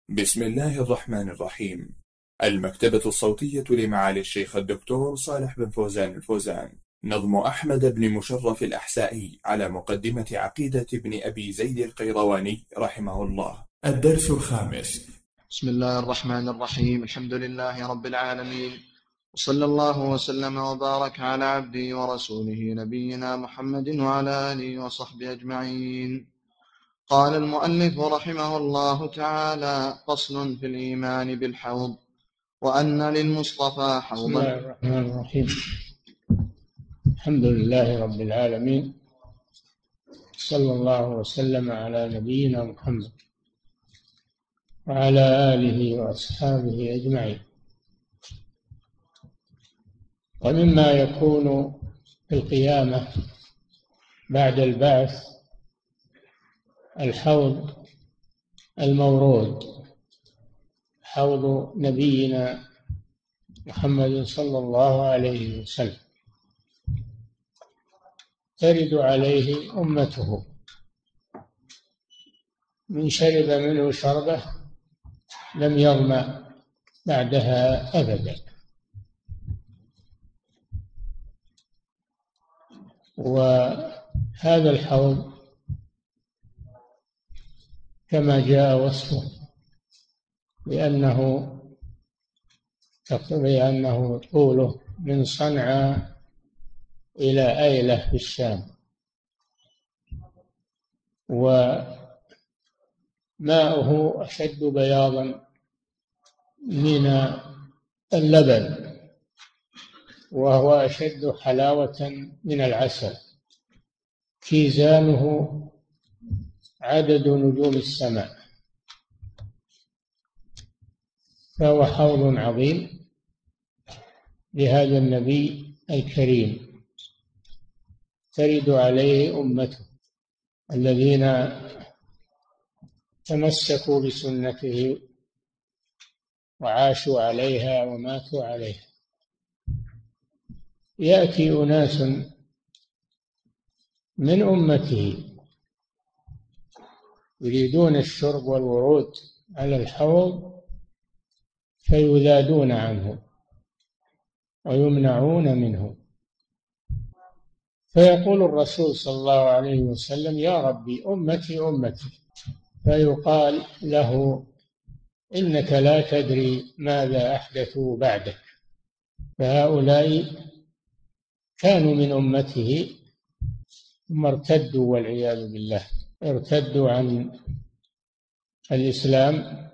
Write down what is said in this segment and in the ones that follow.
بسم الله الرحمن الرحيم. المكتبة الصوتية لمعالي الشيخ الدكتور صالح بن فوزان الفوزان، نظم أحمد بن مشرف الأحسائي على مقدمة عقيدة ابن أبي زيد القيرواني رحمه الله. الدرس الخامس. بسم الله الرحمن الرحيم. الحمد لله رب العالمين، وصلى الله وسلم وبارك على عبده ورسوله نبينا محمد وعلى آله وصحبه أجمعين. قال المؤلف رحمه الله تعالى: فصل في الإيمان بالحوض، وأن للمصطفى حوضا. بسم الله الرحمن الرحيم. الحمد لله رب العالمين، صلى الله وسلم على نبينا محمد وعلى آله وأصحابه أجمعين. ومما يكون في القيامة بعد البعث الحوض المورود، حوض نبينا محمد صلى الله عليه وسلم، ترد عليه أمته، من شرب منه شربة لم يظمأ بعدها أبدا. وهذا الحوض كما جاء وصفه بأنه طوله من صنعاء إلى أيلة في الشام، وماؤه أشد بياضا من اللبن، وهو أشد حلاوة من العسل، كيزانه عدد نجوم السماء. فهو حوض عظيم لهذا النبي الكريم، ترد عليه أمته الذين تمسكوا بسنته وعاشوا عليها وماتوا عليها. يأتي أناس من أمته يريدون الشرب والورود على الحوض فيذادون عنه ويمنعون منه، فيقول الرسول صلى الله عليه وسلم: يا ربي أمتي أمتي، فيقال له: إنك لا تدري ماذا أحدثوا بعدك. فهؤلاء كانوا من أمته ثم ارتدوا والعياذ بالله، ارتدوا عن الإسلام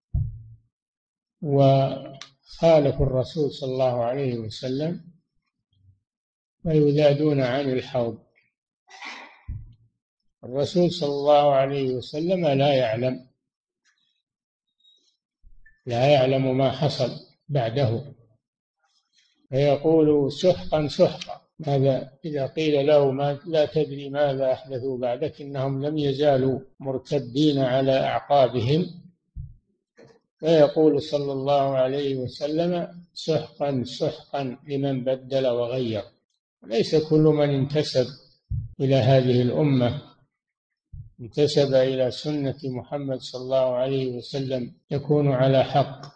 وخالفوا الرسول صلى الله عليه وسلم ويذادون عن الحوض. الرسول صلى الله عليه وسلم لا يعلم ما حصل بعده، فيقول: سحقا سحقا. ماذا إذا قيل له لا تدري ماذا أحدثوا بعدك، إنهم لم يزالوا مرتدين على أعقابهم، فيقول صلى الله عليه وسلم: سحقا سحقا لمن بدل وغير. ليس كل من انتسب إلى هذه الأمة، انتسب إلى سنة محمد صلى الله عليه وسلم، يكون على حق.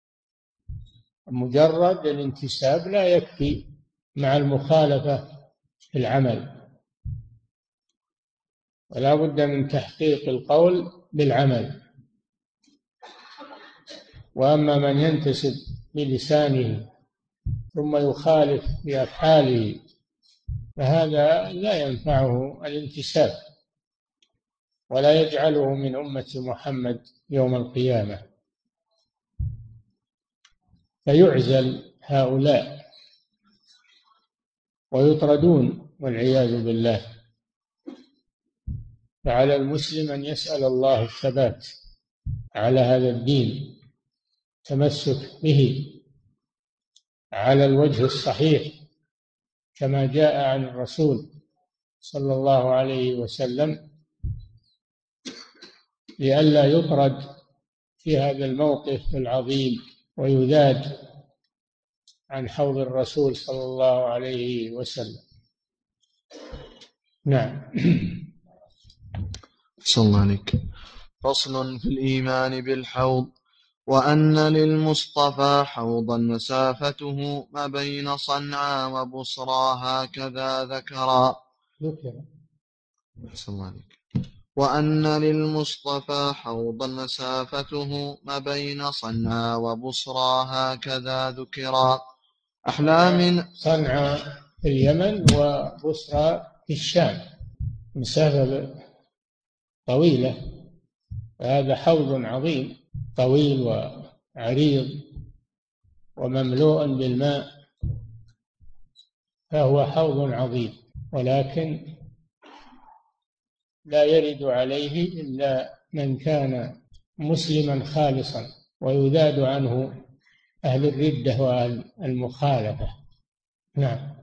مجرد الانتساب لا يكفي مع المخالفة في العمل، ولا بد من تحقيق القول بالعمل. وأما من ينتسب بلسانه ثم يخالف بأفعاله فهذا لا ينفعه الانتساب، ولا يجعله من أمة محمد يوم القيامة، فيعزل هؤلاء ويطردون والعياذ بالله. فعلى المسلم أن يسأل الله الثبات على هذا الدين، تمسك به على الوجه الصحيح كما جاء عن الرسول صلى الله عليه وسلم، لئلا يطرد في هذا الموقف العظيم ويذاد عن حوض الرسول صلى الله عليه وسلم. نعم. صلى الله عليك. فصل في الإيمان بالحوض. وأن للمصطفى حوضا مسافته ما بين صنعاء وبصرى هكذا ذكرا. وأن للمصطفى حوضا مسافته ما بين صنعاء وبصرى هكذا ذكرا. أحلى من صنعاء في اليمن وبصرى في الشام، مسافة طويلة، هذا حوض عظيم طويل وعريض ومملوء بالماء، فهو حوض عظيم، ولكن لا يرد عليه إلا من كان مسلما خالصا، ويذاد عنه أهل الردة وأهل المخالفة. نعم.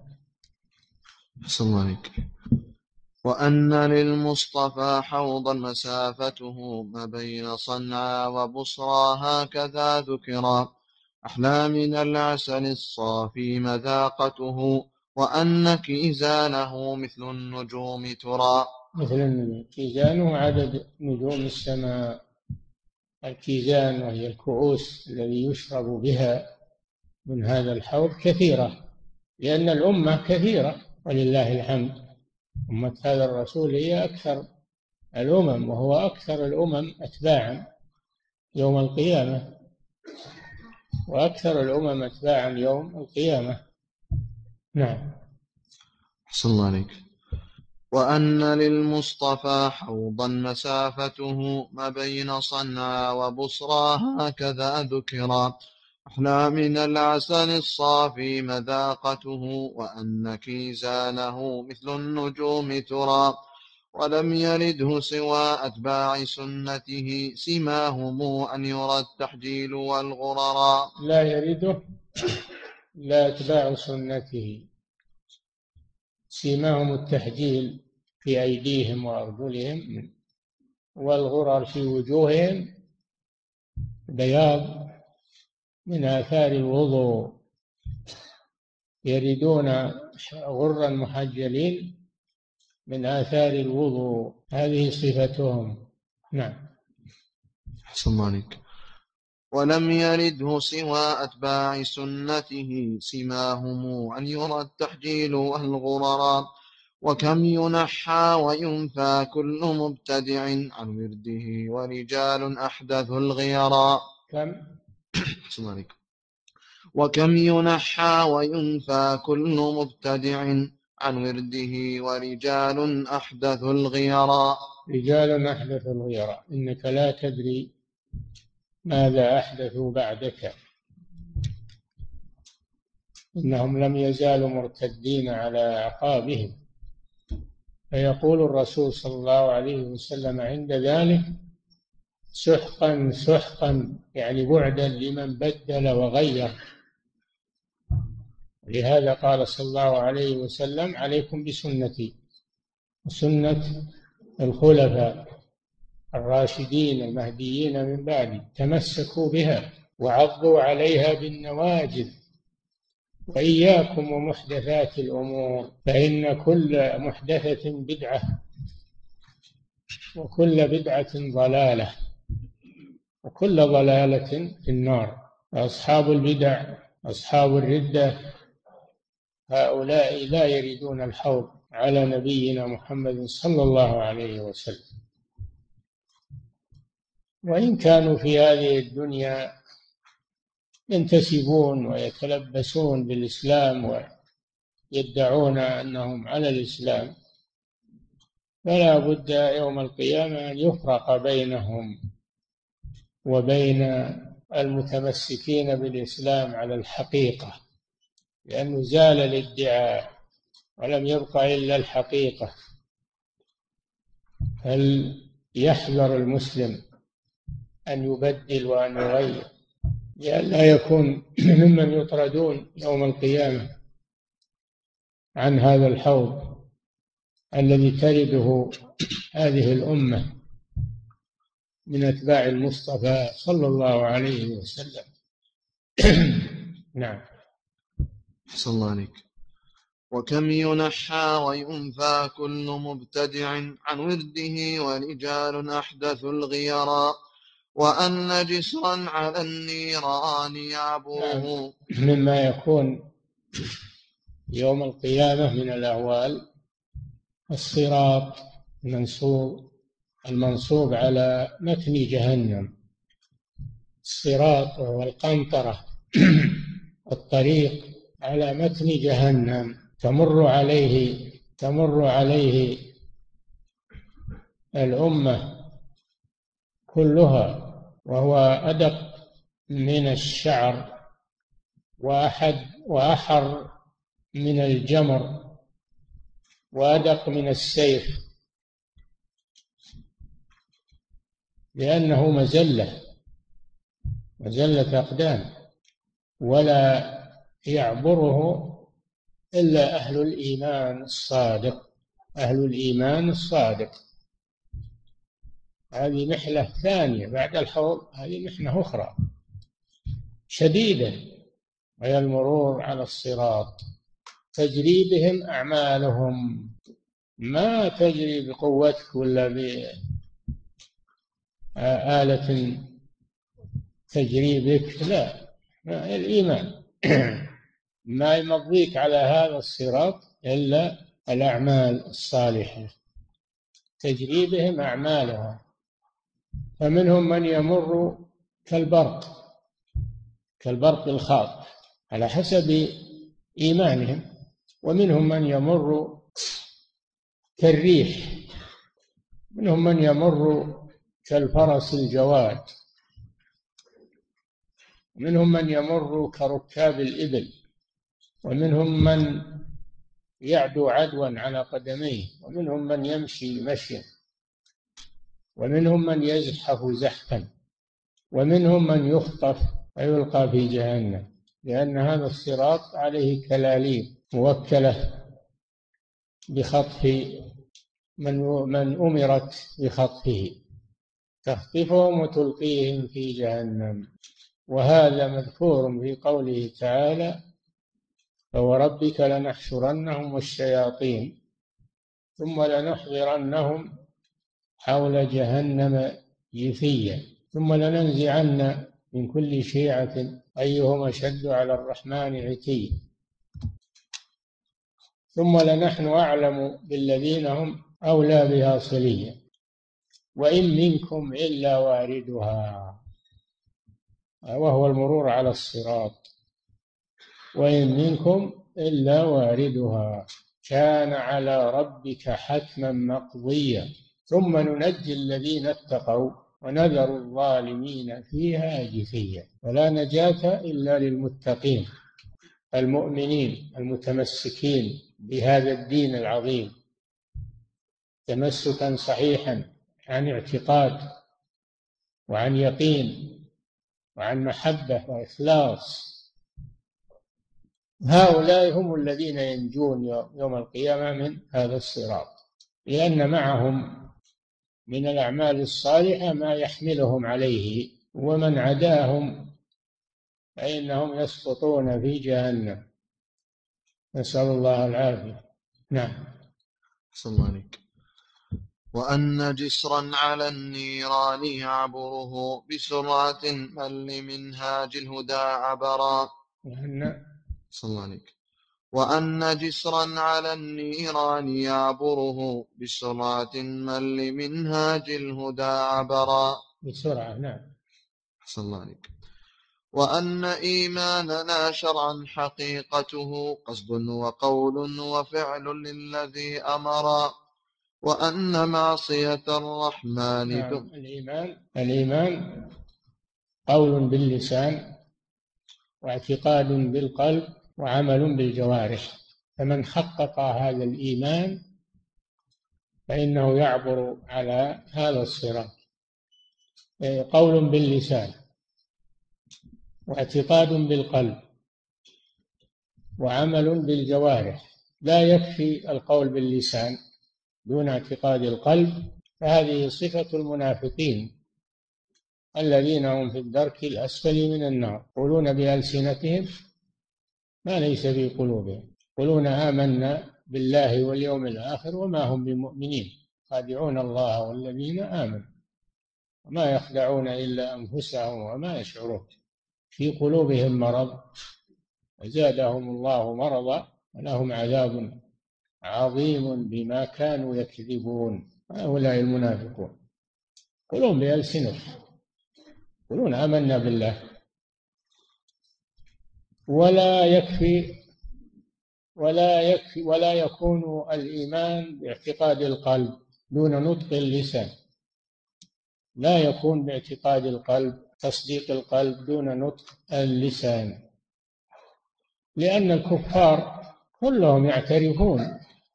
وأن للمصطفى حوضا مسافته ما بين صنعاء وبصرى هكذا ذكرا. أحلى من العسل الصافي مذاقته، وأن كيزانه مثل النجوم ترى. مثل كيزانه عدد نجوم السماء. الكيزان وهي الكؤوس الذي يشرب بها من هذا الحوض كثيرة، لأن الأمة كثيرة ولله الحمد. أمة هذا الرسول هي أكثر الأمم، وهو أكثر الأمم أتباعا يوم القيامة، وأكثر الأمم أتباعا يوم القيامة. نعم. أحسن الله عليك. وأن للمصطفى حوضا مسافته ما بين صنعاء وبصرى هكذا ذكرا. أحلى من العسل الصافي مذاقته، وأن كيزانه مثل النجوم ترى. ولم يلده سوى أتباع سنته، سماهم أن يرى التحجيل والغررا. لا يلده لا أتباع سنته، سيماهم التحجيل في أيديهم وأرجلهم، والغرر في وجوههم، بياض من آثار الوضوء، يردون غرا محجلين من آثار الوضوء، هذه صفتهم. نعم. أحسن الله عليك. ولم يلده سوى أتباع سنته، سماهم أن يرى التحجيل والغررا. وكم ينحى وينفى كل مبتدع عن ورده، ورجال أحدثوا الغيرا. وكم ينحى وينفى كل مبتدع عن ورده، ورجال أحدثوا الغيرا. رجال أحدثوا الغيرا، إنك لا تدري ماذا أحدثوا بعدك، إنهم لم يزالوا مرتدين على أعقابهم. فيقول الرسول صلى الله عليه وسلم عند ذلك: سحقا سحقا، يعني بعدا لمن بدل وغير. لهذا قال صلى الله عليه وسلم: عليكم بسنتي وسنة الخلفاء الراشدين المهديين من بعدي، تمسكوا بها وعضوا عليها بالنواجذ، وإياكم ومحدثات الأمور، فإن كل محدثة بدعة، وكل بدعة ضلالة، وكل ضلالة في النار. أصحاب البدع أصحاب الردة هؤلاء لا يردون الحوض على نبينا محمد صلى الله عليه وسلم، وإن كانوا في هذه الدنيا ينتسبون ويتلبسون بالإسلام ويدعون أنهم على الإسلام، فلا بد يوم القيامة أن يفرق بينهم وبين المتمسكين بالإسلام على الحقيقة، لأنه زال الادعاء ولم يبق إلا الحقيقة. هل يحذر المسلم أن يبدل وأن يغير، لئلا يكون ممن يطردون يوم القيامة عن هذا الحوض الذي ترده هذه الأمة من أتباع المصطفى صلى الله عليه وسلم. نعم. أحسن الله عليك. وكم ينحى وينفى كل مبتدع عن ورده ورجال أحدثوا الغيرا وأن جسرا على النيران يعبره. مما يكون يوم القيامة من الأهوال الصراط المنصوب على متن جهنم. الصراط وهو القنطرة الطريق على متن جهنم تمر عليه الأمة كلها، وهو أدق من الشعر وأحر من الجمر وأدق من السيف، لأنه مزلة أقدام، ولا يعبره إلا أهل الإيمان الصادق. هذه محنة ثانية بعد الحوض، هذه محنة أخرى شديدة، وهي المرور على الصراط تجري بهم أعمالهم، ما تجري بقوتك ولا بآلة تجري بك، لا، الإيمان ما يمضيك على هذا الصراط إلا الأعمال الصالحة تجري بهم أعمالهم. فمنهم من يمر كالبرق الخاطف على حسب إيمانهم، ومنهم من يمر كالريح، منهم من يمر كالفرس الجواد، ومنهم من يمر كركاب الإبل، ومنهم من يعدو عدوا على قدميه، ومنهم من يمشي مشيا، ومنهم من يزحف زحفا، ومنهم من يخطف ويلقى في جهنم، لأن هذا الصراط عليه كلاليب موكلة بخطف من أمرت بخطفه، تخطفهم وتلقيهم في جهنم. وهذا مذكور في قوله تعالى: فوربك لنحشرنهم والشياطين ثم لنحضرنهم حول جهنم جثيا ثم لننزعن من كل شيعة أيهم أشد على الرحمن عتيا ثم لنحن أعلم بالذين هم أولى بها صليا وإن منكم إلا واردها، وهو المرور على الصراط، وإن منكم إلا واردها كان على ربك حتما مقضيا ثم ننجي الذين اتقوا ونذر الظالمين فيها جثيا. ولا نجاة إلا للمتقين المؤمنين المتمسكين بهذا الدين العظيم تمسكا صحيحا عن اعتقاد وعن يقين وعن محبة وإخلاص. هؤلاء هم الذين ينجون يوم القيامة من هذا الصراط، لأن معهم من الأعمال الصالحة ما يحملهم عليه، ومن عداهم فإنهم يسقطون في جهنم، نسأل الله العافية. نعم. صلى الله عليك. وأن جسرا على النيران يعبره بسرعة من لمنهاج الهدى عبرا. صلى الله عليك. وأن جسرا على النيران يعبره بسرعة من لمنهاج الهدى عبرا. بسرعة. نعم. صلى الله عليك. وأن إيماننا شرعا حقيقته قصد وقول وفعل للذي أمر، وأن معصية الرحمن نعم. الإيمان قول باللسان واعتقاد بالقلب وعمل بالجوارح، فمن حقق هذا الإيمان فإنه يعبر على هذا الصراط. قول باللسان واعتقاد بالقلب وعمل بالجوارح. لا يكفي القول باللسان دون اعتقاد القلب، فهذه صفة المنافقين الذين هم في الدرك الأسفل من النار، يقولون بألسنتهم ما ليس في قلوبهم. يقولون آمنا بالله واليوم الآخر وما هم بمؤمنين، خادعون الله والذين آمنوا وما يخدعون إلا أنفسهم وما يشعرون، في قلوبهم مرض وزادهم الله مرضا ولهم عذاب عظيم بما كانوا يكذبون. هؤلاء المنافقون يقولون بألسنتهم، يقولون آمنا بالله، ولا يكون الإيمان باعتقاد القلب دون نطق اللسان، لا يكون باعتقاد القلب تصديق القلب دون نطق اللسان، لأن الكفار كلهم يعترفون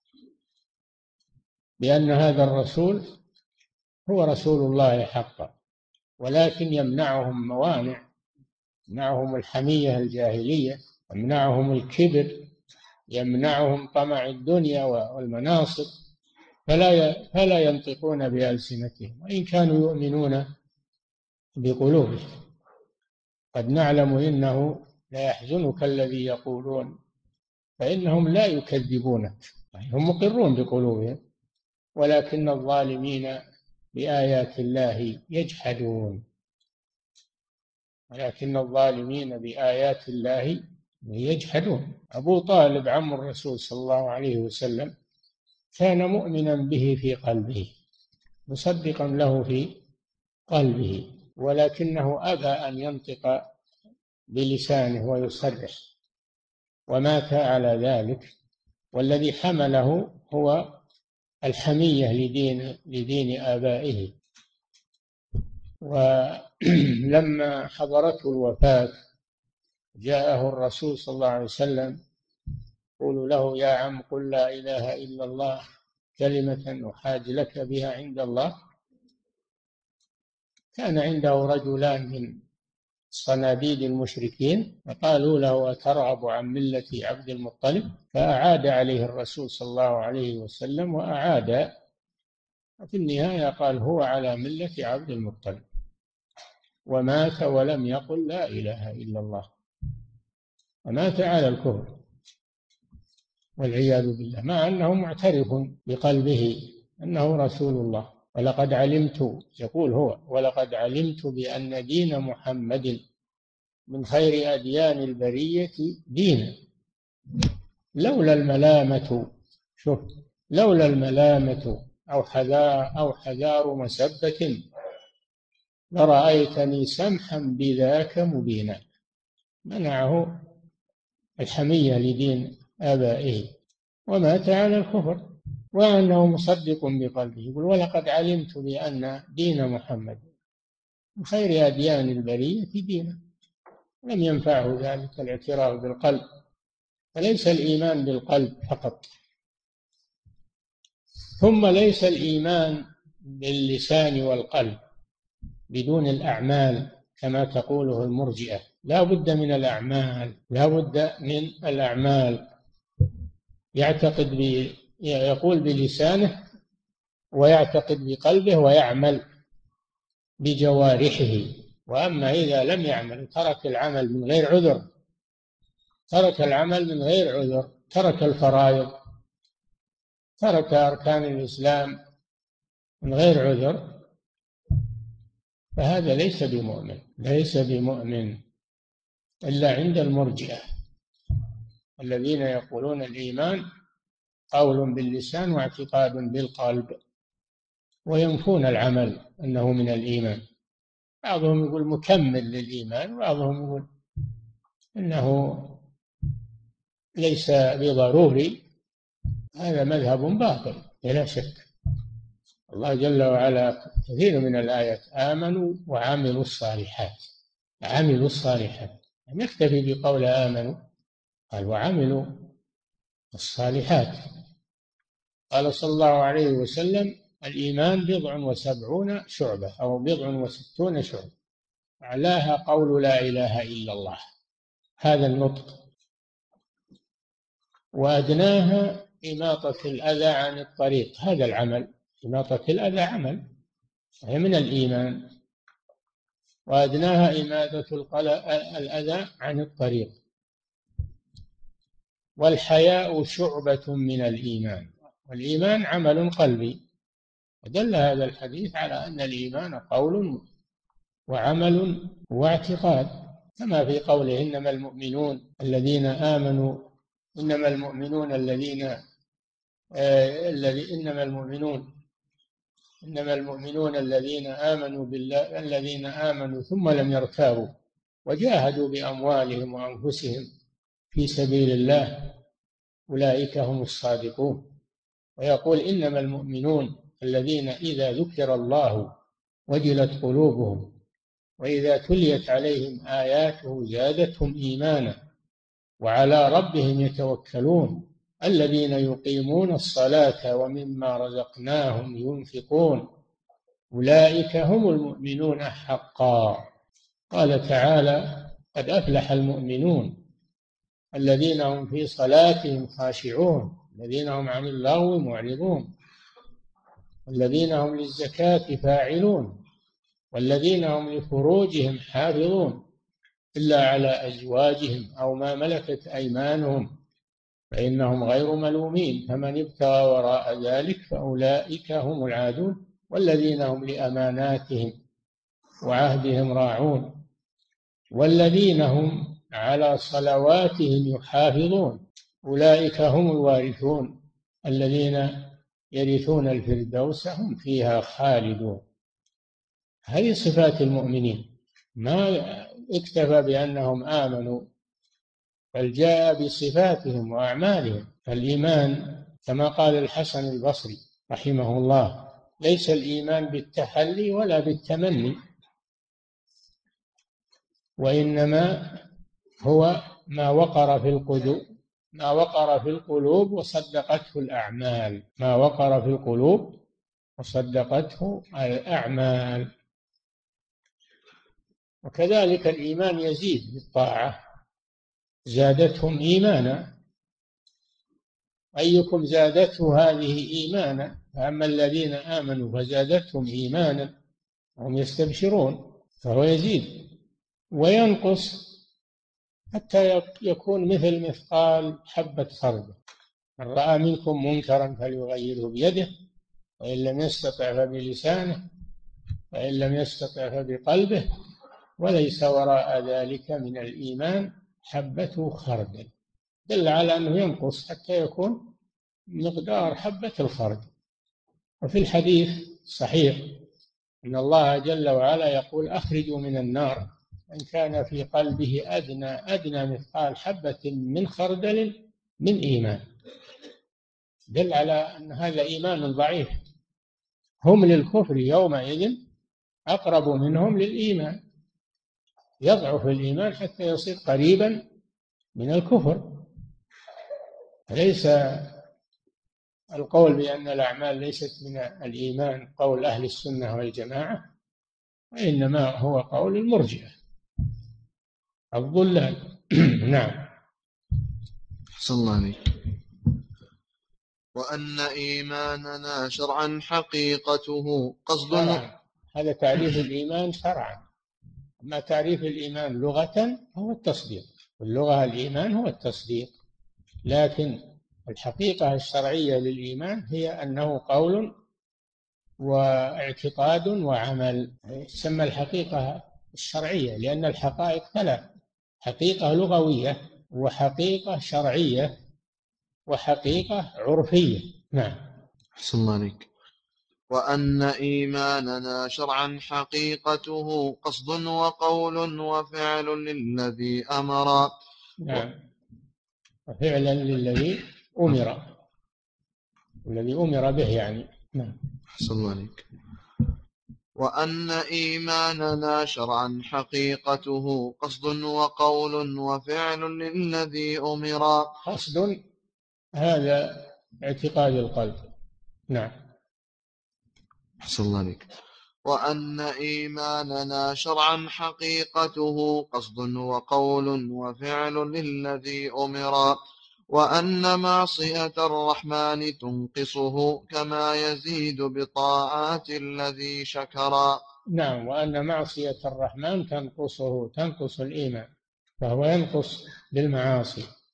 بأن هذا الرسول هو رسول الله حقا، ولكن يمنعهم موانع، يمنعهم الحمية الجاهلية، يمنعهم الكبر، يمنعهم طمع الدنيا والمناصب، فلا ينطقون بألسنتهم وإن كانوا يؤمنون بقلوبهم. قد نعلم إنه لا يحزنك الذي يقولون فإنهم لا يكذبونك، هم مقرون بقلوبهم ولكن الظالمين بآيات الله يجحدون، ولكن الظالمين بآيات الله يجحدون. أبو طالب عم الرسول صلى الله عليه وسلم كان مؤمنا به في قلبه مصدقا له في قلبه، ولكنه أبى أن ينطق بلسانه ويصرح ومات على ذلك، والذي حمله هو الحمية لدين آبائه. ولما حضرته الوفاة جاءه الرسول صلى الله عليه وسلم يقول له: يا عم قل لا إله إلا الله كلمة أحاج لك بها عند الله. كان عنده رجلان من صناديد المشركين فقالوا له: أترغب عن ملة عبد المطلب؟ فأعاد عليه الرسول صلى الله عليه وسلم وأعاد، في النهاية قال: هو على ملة عبد المطلب، ومات ولم يقل لا إله إلا الله، ومات على الكفر والعياذ بالله، مع أنه معترف بقلبه أنه رسول الله. ولقد علمت، يقول هو: ولقد علمت بأن دين محمد من خير أديان البرية دينا، لولا الملامة، شوف، لولا الملامة أو حذار مسبة لرأيتني سمحا بذاك مبينا. منعه الحمية لدين آبائه ومات على الكفر وأنه مصدق بقلبه. يقول: ولقد علمت بأن دين محمد من خير أديان البرية دينا. لم ينفعه ذلك الاعتراف بالقلب، فليس الإيمان بالقلب فقط. ثم ليس الإيمان باللسان والقلب بدون الأعمال كما تقوله المرجئة، لا بد من الأعمال، لا بد من الأعمال. يقول بلسانه ويعتقد بقلبه ويعمل بجوارحه. وأما إذا لم يعمل، ترك العمل من غير عذر، ترك العمل من غير عذر، ترك الفرائض، ترك أركان الإسلام من غير عذر، فهذا ليس بمؤمن، ليس بمؤمن إلا عند المرجئة الذين يقولون الإيمان قول باللسان واعتقاد بالقلب، وينفون العمل أنه من الإيمان. بعضهم يقول مكمل للإيمان، وبعضهم يقول إنه ليس بضروري. هذا مذهب باطل بلا شك. الله جل وعلا كثير من الآيات آمنوا وعملوا الصالحات، عملوا الصالحات، لم يكتفي بقول آمنوا، قال وعملوا الصالحات. قال صلى الله عليه وسلم: الإيمان 70 شعبة أو 60 شعبة، أعلاها قول لا إله إلا الله، هذا النطق، وأدناها إماطة الأذى عن الطريق، هذا العمل، إماطة الأذى عمل، هي من الإيمان. وأدناها إماتة الأذى عن الطريق. والحياء شعبة من الإيمان، والإيمان عمل قلبي. ودل هذا الحديث على أن الإيمان قول وعمل واعتقاد، كما في قوله إنما المؤمنون الذين آمنوا، إنما المؤمنون الذين إنما المؤمنون الذين آمنوا بالله، الذين آمنوا ثم لم يرتابوا وجاهدوا بأموالهم وأنفسهم في سبيل الله أولئك هم الصادقون. ويقول إنما المؤمنون الذين إذا ذكر الله وجلت قلوبهم وإذا تليت عليهم آياته زادتهم إيمانا وعلى ربهم يتوكلون الذين يقيمون الصلاة ومما رزقناهم ينفقون أولئك هم المؤمنون حقا. قال تعالى قد أفلح المؤمنون الذين هم في صلاتهم خاشعون الذين هم عن اللغو معرضون الذين هم للزكاة فاعلون والذين هم لفروجهم حافظون إلا على أزواجهم أو ما ملكت أيمانهم فإنهم غير ملومين فمن ابتغى وراء ذلك فأولئك هم العادون والذين هم لأماناتهم وعهدهم راعون والذين هم على صلواتهم يحافظون أولئك هم الوارثون الذين يرثون الفردوس هم فيها خالدون. هذه صفات المؤمنين، ما اكتفى بأنهم آمنوا بل جاء بصفاتهم وأعمالهم. فالإيمان كما قال الحسن البصري رحمه الله ليس الإيمان بالتحلي ولا بالتمني، وإنما هو ما وقر في القلوب وصدقته الأعمال، ما وقر في القلوب وصدقته الأعمال. وكذلك الإيمان يزيد بالطاعة زادتهم إيمانا، أيكم زادته هذه إيمانا، فأما الذين آمنوا فزادتهم إيمانا وهم يستبشرون، فهو يزيد وينقص حتى يكون مثل مثقال حبة خردل. من رأى منكم منكرا فليغيره بيده وإن لم يستطع فبلسانه وإن لم يستطع فبقلبه وليس وراء ذلك من الإيمان حبة خردل. دل على أنه ينقص حتى يكون مقدار حبة الخردل. وفي الحديث الصحيح إن الله جل وعلا يقول أخرجوا من النار من كان في قلبه أدنى مثقال حبة من خردل من إيمان. دل على أن هذا إيمان ضعيف، هم للكفر يومئذ أقرب منهم للإيمان، يضعف الإيمان حتى يصير قريبا من الكفر. ليس القول بأن الأعمال ليست من الإيمان قول أهل السنة والجماعة، وإنما هو قول المرجئة الضلال. نعم. أحسن الله عليك. وأن إيماننا شرعا حقيقته قصد شرعا. هذا تعريف الإيمان شرعا. أما تعريف الإيمان لغة هو التصديق، واللغة الإيمان هو التصديق، لكن الحقيقة الشرعية للإيمان هي أنه قول واعتقاد وعمل. تسمى الحقيقة الشرعية لأن الحقائق ثلاث: حقيقة لغوية وحقيقة شرعية وحقيقة عرفية. نعم. أحسن الله عليك. وأن إيماننا شرعا حقيقته قصد وقول وفعل للذي أمر. نعم. وفعلا للذي أمر، الذي أمر به يعني. نعم. أحسن الله عليك. وأن إيماننا شرعا حقيقته قصد وقول وفعل للذي أمر. قصد هذا اعتقاد القلب. نعم. أحسن الله عليك. وأن إيماننا شرعا حقيقته قصد وقول وفعل للذي أمر. وأن معصية الرحمن تنقصه كما يزيد بطاعات الذي شكر. نعم. وأن معصية الرحمن تنقص الإيمان، فهو ينقص بالمعاصي.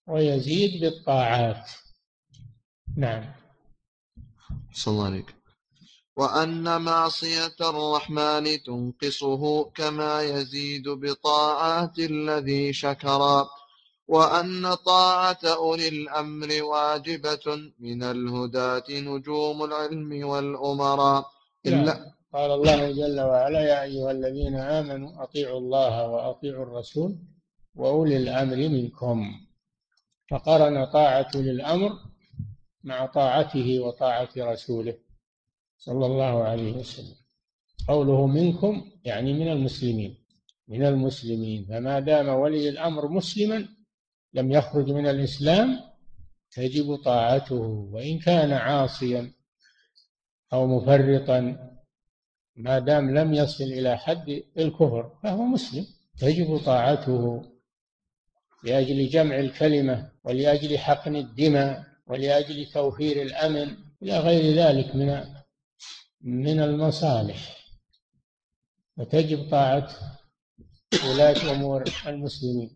ويزيد بالطاعات. نعم. صلى الله عليك. وأن معصية الرحمن تنقصه كما يزيد بطاعات الذي شكر، وأن طاعة أولي الأمر واجبة من الهداة نجوم العلم والأمراء. نعم. قال الله جل وعلا: يا أيها الذين آمنوا أطيعوا الله وأطيعوا الرسول وأولي الأمر منكم. فقرن طاعة أولي الأمر مع طاعته وطاعة رسوله صلى الله عليه وسلم. قوله منكم يعني من المسلمين، من المسلمين. فما دام ولي الأمر مسلما لم يخرج من الإسلام تجب طاعته، وإن كان عاصيا أو مفرطا، ما دام لم يصل إلى حد الكفر فهو مسلم، تجب طاعته لأجل جمع الكلمة ولأجل حقن الدماء ولأجل توفير الأمن إلى غير ذلك من المصالح. فتجب طاعة ولاة أمور المسلمين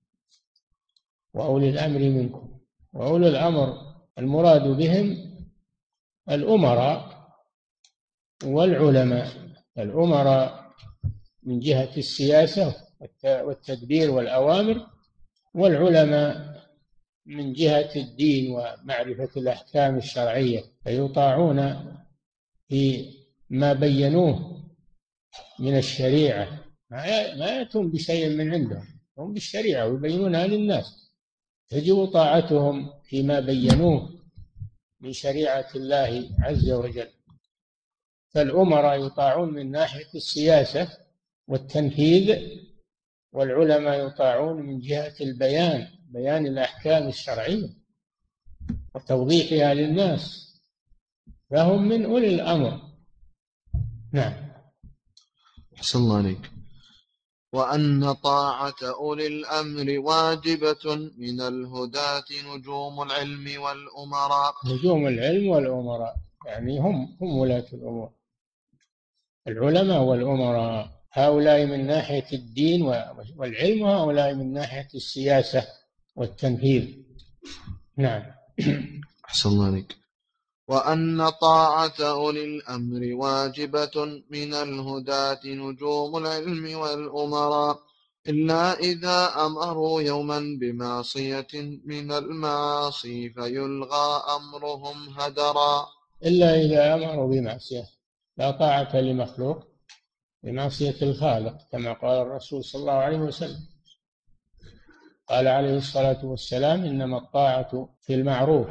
وأولي الأمر منكم. وأولي الأمر المراد بهم الأمراء والعلماء. الأمراء من جهة السياسة والتدبير والأوامر، والعلماء من جهة الدين ومعرفة الأحكام الشرعية، فيطاعون في ما بينوه من الشريعة، ما يأتون بشيء من عندهم، هم بالشريعة ويبينونها للناس، تجب طاعتهم فيما بينوه من شريعة الله عز وجل. فالأمراء يطاعون من ناحية السياسة والتنفيذ، والعلماء يطاعون من جهة بيان الأحكام الشرعية وتوضيحها للناس، فهم من أولي الأمر. نعم. أحسن الله عليك. وأن طاعة أولي الأمر واجبة من الهداة نجوم العلم والأمراء. نجوم العلم والأمراء يعني هم ولاة الأمور، العلماء والأمراء، هؤلاء من ناحية الدين والعلم، وهؤلاء من ناحية السياسة والتنفيذ. نعم. أحسن الله عليك. وأن طاعة أولي الأمر واجبة من الهداة نجوم العلم والأمراء، إلا إذا أمروا يوما بمعصية من المعاصي فيلغى أمرهم هدرا. إلا إذا أمروا بمعصية، لا طاعة لمخلوق بمعصية الخالق، كما قال الرسول صلى الله عليه وسلم. قال عليه الصلاة والسلام: إنما الطاعة في المعروف.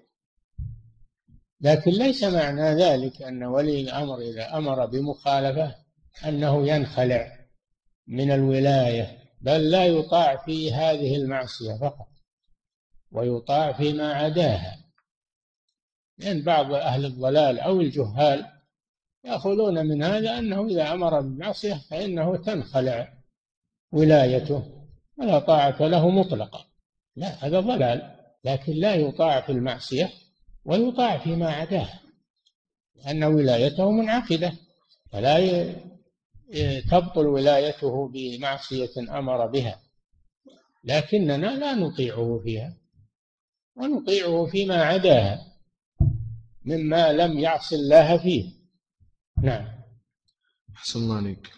لكن ليس معنى ذلك أن ولي الأمر إذا أمر بمخالفة أنه ينخلع من الولاية، بل لا يطاع في هذه المعصية فقط، ويطاع فيما عداها. لأن بعض أهل الضلال أو الجهال يأخذون من هذا أنه إذا أمر بالمعصية فإنه تنخلع ولايته ولا طاعة له مطلقا. لا، هذا ضلال. لكن لا يطاع في المعصية ويطاع فيما عداه، لأن ولايته منعقدة، فلا تبطل ولايته بمعصية أمر بها. لكننا لا نطيعه فيها، ونطيعه فيما عداها مما لم يعص الله فيه. نعم. أحسن الله عليك.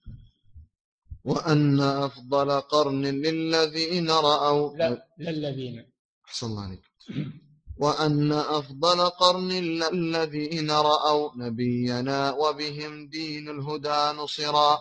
وأن أفضل قرن للذين رأوا للذين أحسن الله عليك. وأن أفضل قرن للذين رأوا نبينا وبهم دين الهدى نصرا.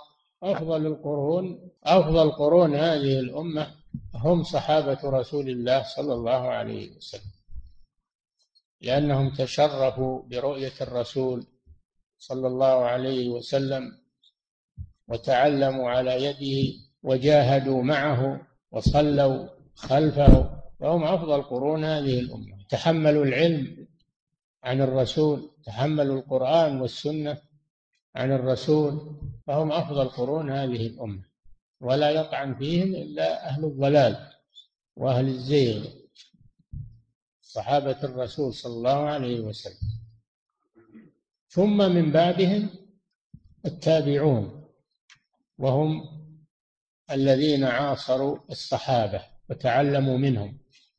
أفضل قرون هذه الأمة هم صحابة رسول الله صلى الله عليه وسلم، لأنهم تشرفوا برؤية الرسول صلى الله عليه وسلم وتعلموا على يده وجاهدوا معه وصلوا خلفه، فهم أفضل قرون هذه الأمة. تحملوا العلم عن الرسول، تحملوا القرآن والسنة عن الرسول، فهم أفضل قرون هذه الأمة، ولا يطعن فيهم إلا أهل الضلال وأهل الزيغ، صحابة الرسول صلى الله عليه وسلم. ثم من بعدهم التابعون، وهم الذين عاصروا الصحابة وتعلموا منهم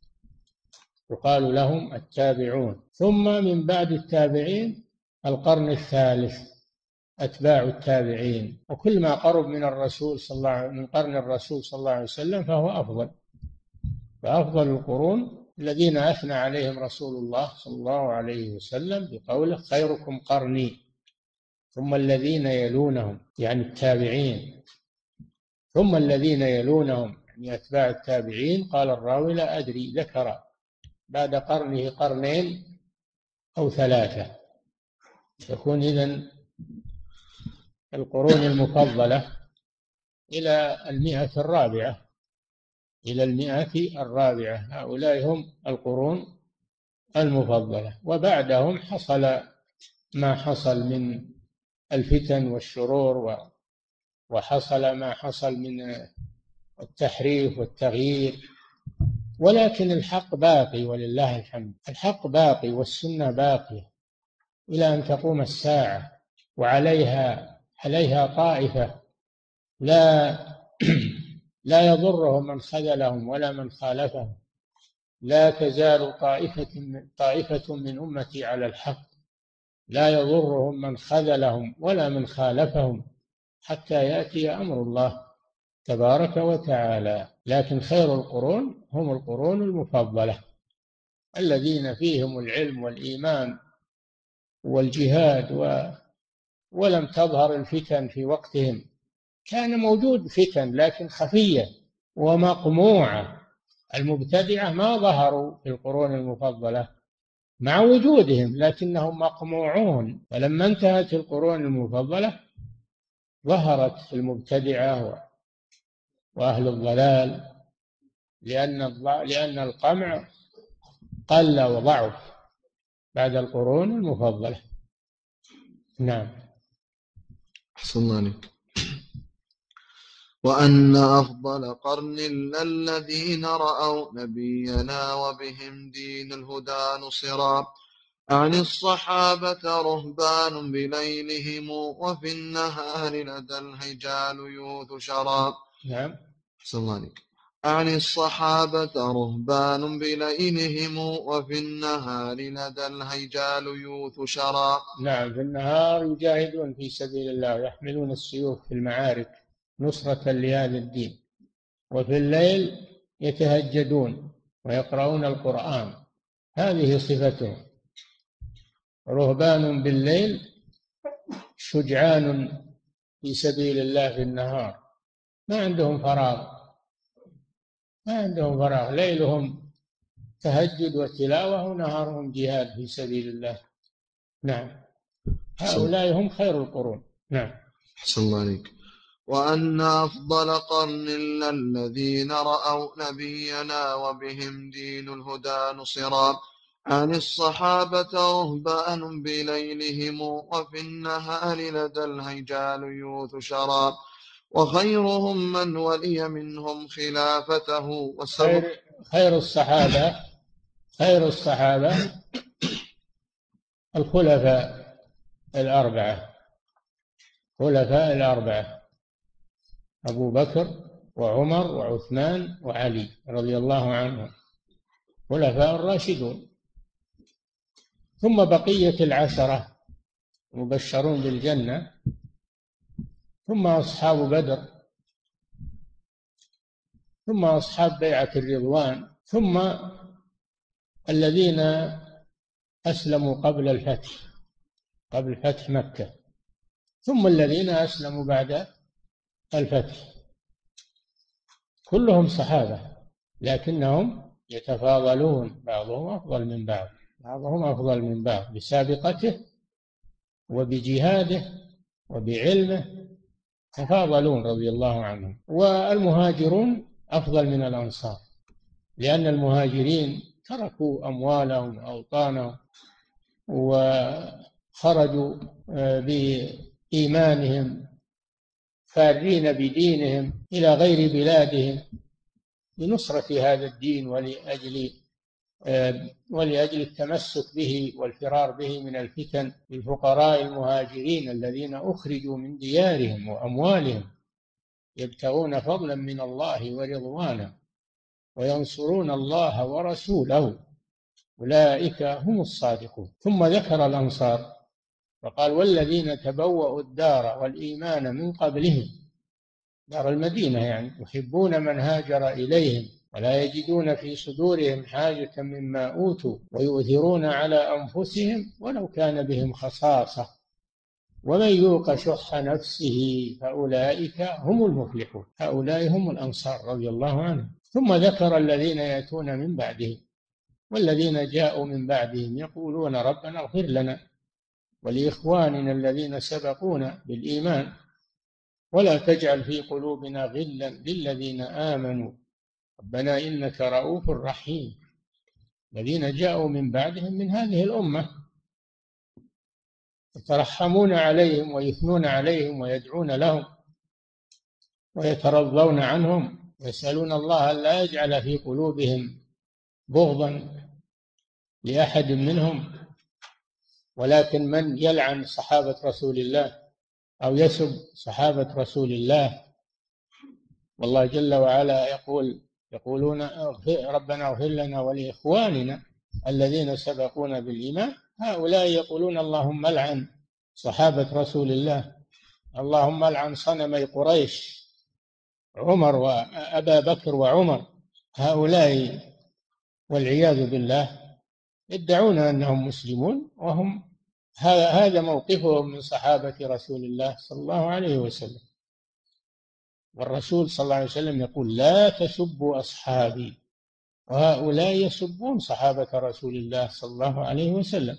يقال لهم التابعون. ثم من بعد التابعين القرن الثالث أتباع التابعين، وكل ما قرب من الرسول صلى الله من قرن الرسول صلى الله عليه وسلم فهو أفضل. فأفضل القرون الذين أثنى عليهم رسول الله صلى الله عليه وسلم بقوله خيركم قرني ثم الذين يلونهم، يعني التابعين، ثم الذين يلونهم يعني أتباع التابعين. قال الراوي لا أدري ذكر بعد قرنه قرنين أو ثلاثة، تكون إذن القرون المفضلة إلى 100 الرابعة، إلى 100 الرابعة. هؤلاء هم القرون المفضلة. وبعدهم حصل ما حصل من الفتن والشرور، وحصل ما حصل من التحريف والتغيير، ولكن الحق باقي ولله الحمد. الحق باقي والسنة باقية إلى أن تقوم الساعة، وعليها طائفة لا لا يضرهم من خذلهم ولا من خالفهم. لا تزال طائفة من أمتي على الحق لا يضرهم من خذلهم ولا من خالفهم حتى يأتي أمر الله تبارك وتعالى. لكن خير القرون هم القرون المفضلة الذين فيهم العلم والإيمان والجهاد، ولم تظهر الفتن في وقتهم. كان موجود فتن لكن خفية ومقموعة. المبتدعة ما ظهروا في القرون المفضلة مع وجودهم، لكنهم مقموعون. فلما انتهت القرون المفضلة ظهرت المبتدعة وأهل الضلال، لأن القمع قل وضعف بعد القرون المفضلة. نعم. أحسن الله عليك. وأن أفضل قرن الذين رأوا نبينا وبهم دين الهدى نصرا، عن الصحابة رهبان بليلهم وفي النهار لدى الهجال يوث شرا. نعم. أحسن الله عليك. عن الصحابة رهبان بليلهم وفي النهار لدى الهجال يوث شرا. نعم، في النهار يجاهدون في سبيل الله يحملون السيوف في المعارك نصرة لهذا الدين، وفي الليل يتهجدون ويقرؤون القرآن. هذه صفتهم، رهبان بالليل، شجعان في سبيل الله في النهار. ما عندهم فراغ، ليلهم تهجد وتلاوة ونهارهم جهاد في سبيل الله. نعم، هؤلاء هم خير القرون. نعم. أحسن الله عليك. وأن أفضل قرن الذين رأوا نبينا وبهم دين الهدى نصرا، عن الصحابة رهبان بليلهم وفي النهار لدى الهجال يوث شرا، وخيرهم من ولي منهم خلافته وسبق. خير الصحابة الخلفاء الأربعة أبو بكر وعمر وعثمان وعلي رضي الله عنهم، خلفاء الراشدون. ثم بقية العشرة مبشرون بالجنة، ثم أصحاب بدر، ثم أصحاب بيعة الرضوان، ثم الذين أسلموا قبل فتح مكة، ثم الذين أسلموا بعد الفتح. كلهم صحابة لكنهم يتفاضلون، بعضهم أفضل من بعض بسابقته وبجهاده وبعلمه، تفاضلون رضي الله عنهم. والمهاجرون أفضل من الأنصار، لأن المهاجرين تركوا أموالهم وأوطانهم وخرجوا بإيمانهم فارين بدينهم إلى غير بلادهم لنصرة هذا الدين ولأجل التمسك به والفرار به من الفتن. للفقراء المهاجرين الذين أخرجوا من ديارهم وأموالهم يبتغون فضلا من الله ورضوانا وينصرون الله ورسوله أولئك هم الصادقون. ثم ذكر الأنصار وقال والذين تبوأوا الدار والإيمان من قبلهم، دار المدينة يعني، يحبون من هاجر إليهم ولا يجدون في صدورهم حاجة مما أوتوا ويؤثرون على أنفسهم ولو كان بهم خصاصة ومن يوق شح نفسه فأولئك هم المفلحون. هؤلاء هم الأنصار رضي الله عنهم. ثم ذكر الذين يأتون من بعدهم، والذين جاءوا من بعدهم يقولون ربنا اغفر لنا ولإخواننا الذين سبقونا بالإيمان ولا تجعل في قلوبنا غلا للذين آمنوا ربنا إنك رؤوف رحيم. الذين جاءوا من بعدهم من هذه الأمة يترحمون عليهم ويثنون عليهم ويدعون لهم ويترضون عنهم ويسألون الله ألا يجعل في قلوبهم بغضا لأحد منهم، ولكن من يلعن صحابة رسول الله أو يسب صحابة رسول الله، والله جل وعلا يقولون ربنا اغفر لنا ولإخواننا الذين سبقونا بالإيمان، هؤلاء يقولون اللهم العن صحابة رسول الله، اللهم العن صنمي قريش عمر وأبا بكر وعمر. هؤلاء والعياذ بالله يدعون أنهم مسلمون وهم هذا موقفهم من صحابة رسول الله صلى الله عليه وسلم. والرسول صلى الله عليه وسلم يقول لا تسبوا أصحابي، وهؤلاء يسبون صحابة رسول الله صلى الله عليه وسلم.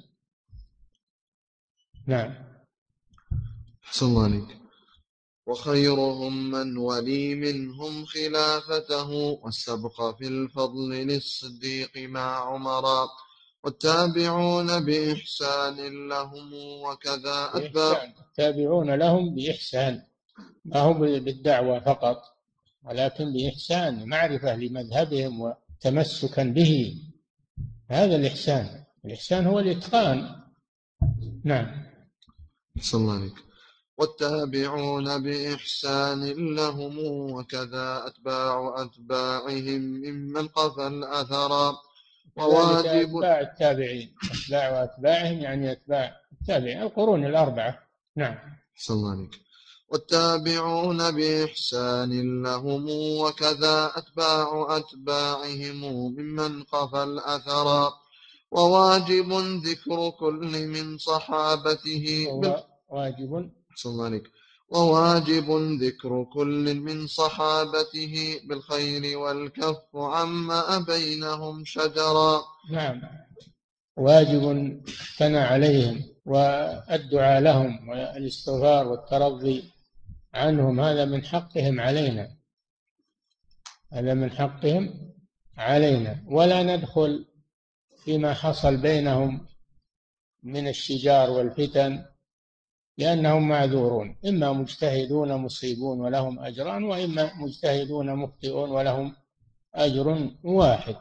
نعم. أحسن الله عليك. وخيرهم من ولي منهم خلافته والسبق في الفضل للصديق مع عمر والتابعون بإحسان لهم وكذا أتباع. التابعون لهم بإحسان، ما هو بالدعوة فقط ولكن بإحسان، معرفة لمذهبهم وتمسكا به، هذا الإحسان. الإحسان هو الإتقان. نعم. أحسن الله عليك. والتابعون بإحسان لهم وكذا أتباع أتباعهم ممن قفى الأثر وواجب أتباع التابعين، أتباع أتباعهم يعني أتباع التابعين القرون الأربعة. نعم. أحسن الله عليك. والتابعون بإحسان لهم وكذا أتباع أتباعهم ممن قفى الأثر وواجب ذكر كل من صحابته واجب وواجب ذكر كل من صحابته بالخير والكف عما بينهم شجرا. نعم، واجب ثنى عليهم والدعاء لهم والاستغفار والترضي عنهم، هذا من حقهم علينا، هذا من حقهم علينا. ولا ندخل فيما حصل بينهم من الشجار والفتن لأنهم معذورون، إما مجتهدون مصيبون ولهم أجران، وإما مجتهدون مخطئون ولهم أجر واحد.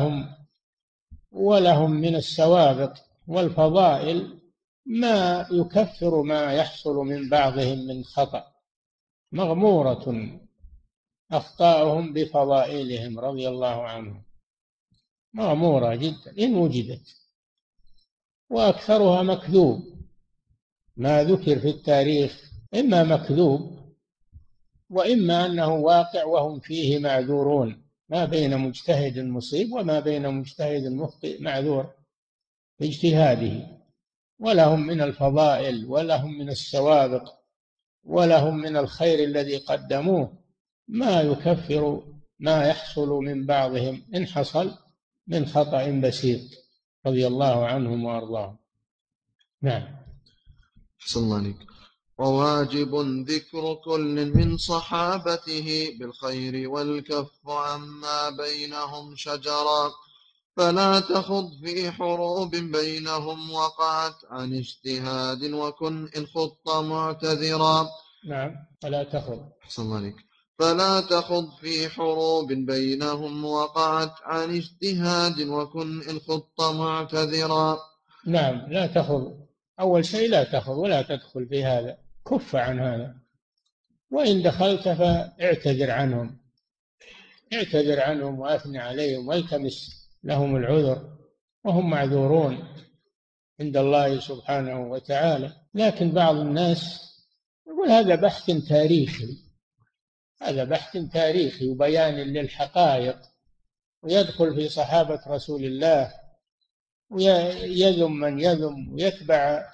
ولهم من السوابق والفضائل ما يكفر ما يحصل من بعضهم من خطأ، مغمورة أخطاؤهم بفضائلهم رضي الله عنهم، مغمورة جدا إن وجدت، وأكثرها مكذوب. ما ذكر في التاريخ إما مكذوب وإما أنه واقع وهم فيه معذورون، ما بين مجتهد مصيب وما بين مجتهد مخطئ معذور في اجتهاده. ولهم من الفضائل ولهم من السوابق ولهم من الخير الذي قدموه ما يكفر ما يحصل من بعضهم إن حصل من خطأ بسيط رضي الله عنهم وأرضاهم. نعم. أحسن الله عليك. وواجب ذكر كل من صحابته بالخير والكف عما بينهم شجرا فلا تخض في حروب بينهم وقعت عن اجتهاد وكن إن خضت معتذرا. نعم. فلا تخض. أحسن الله عليك. فلا تخض في حروب بينهم وقعت عن اجتهاد وكن إن خضت معتذرا. نعم، لا تخض، أول شيء لا تخض ولا تدخل في هذا، كف عن هذا، وإن دخلت فاعتذر عنهم، اعتذر عنهم وأثني عليهم والتمس لهم العذر وهم معذورون عند الله سبحانه وتعالى. لكن بعض الناس يقول هذا بحث تاريخي، هذا بحث تاريخي وبيان للحقائق، ويدخل في صحابة رسول الله ويذم من يذم ويتبع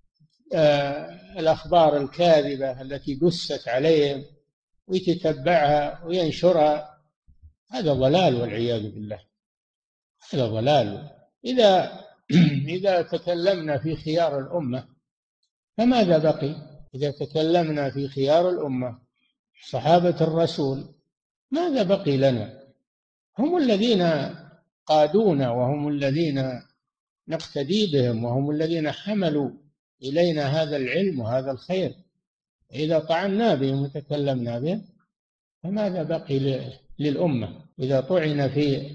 الأخبار الكاذبة التي دست عليهم ويتتبعها وينشرها. هذا ضلال والعياذ بالله، هذا ضلال. إذا تكلمنا في خيار الأمة فماذا بقي؟ إذا تكلمنا في خيار الأمة صحابة الرسول ماذا بقي لنا؟ هم الذين قادونا، وهم الذين نقتدي بهم، وهم الذين حملوا إلينا هذا العلم وهذا الخير. إذا طعنا بهم وتكلمنا بهم فماذا بقي للأمة إذا طعن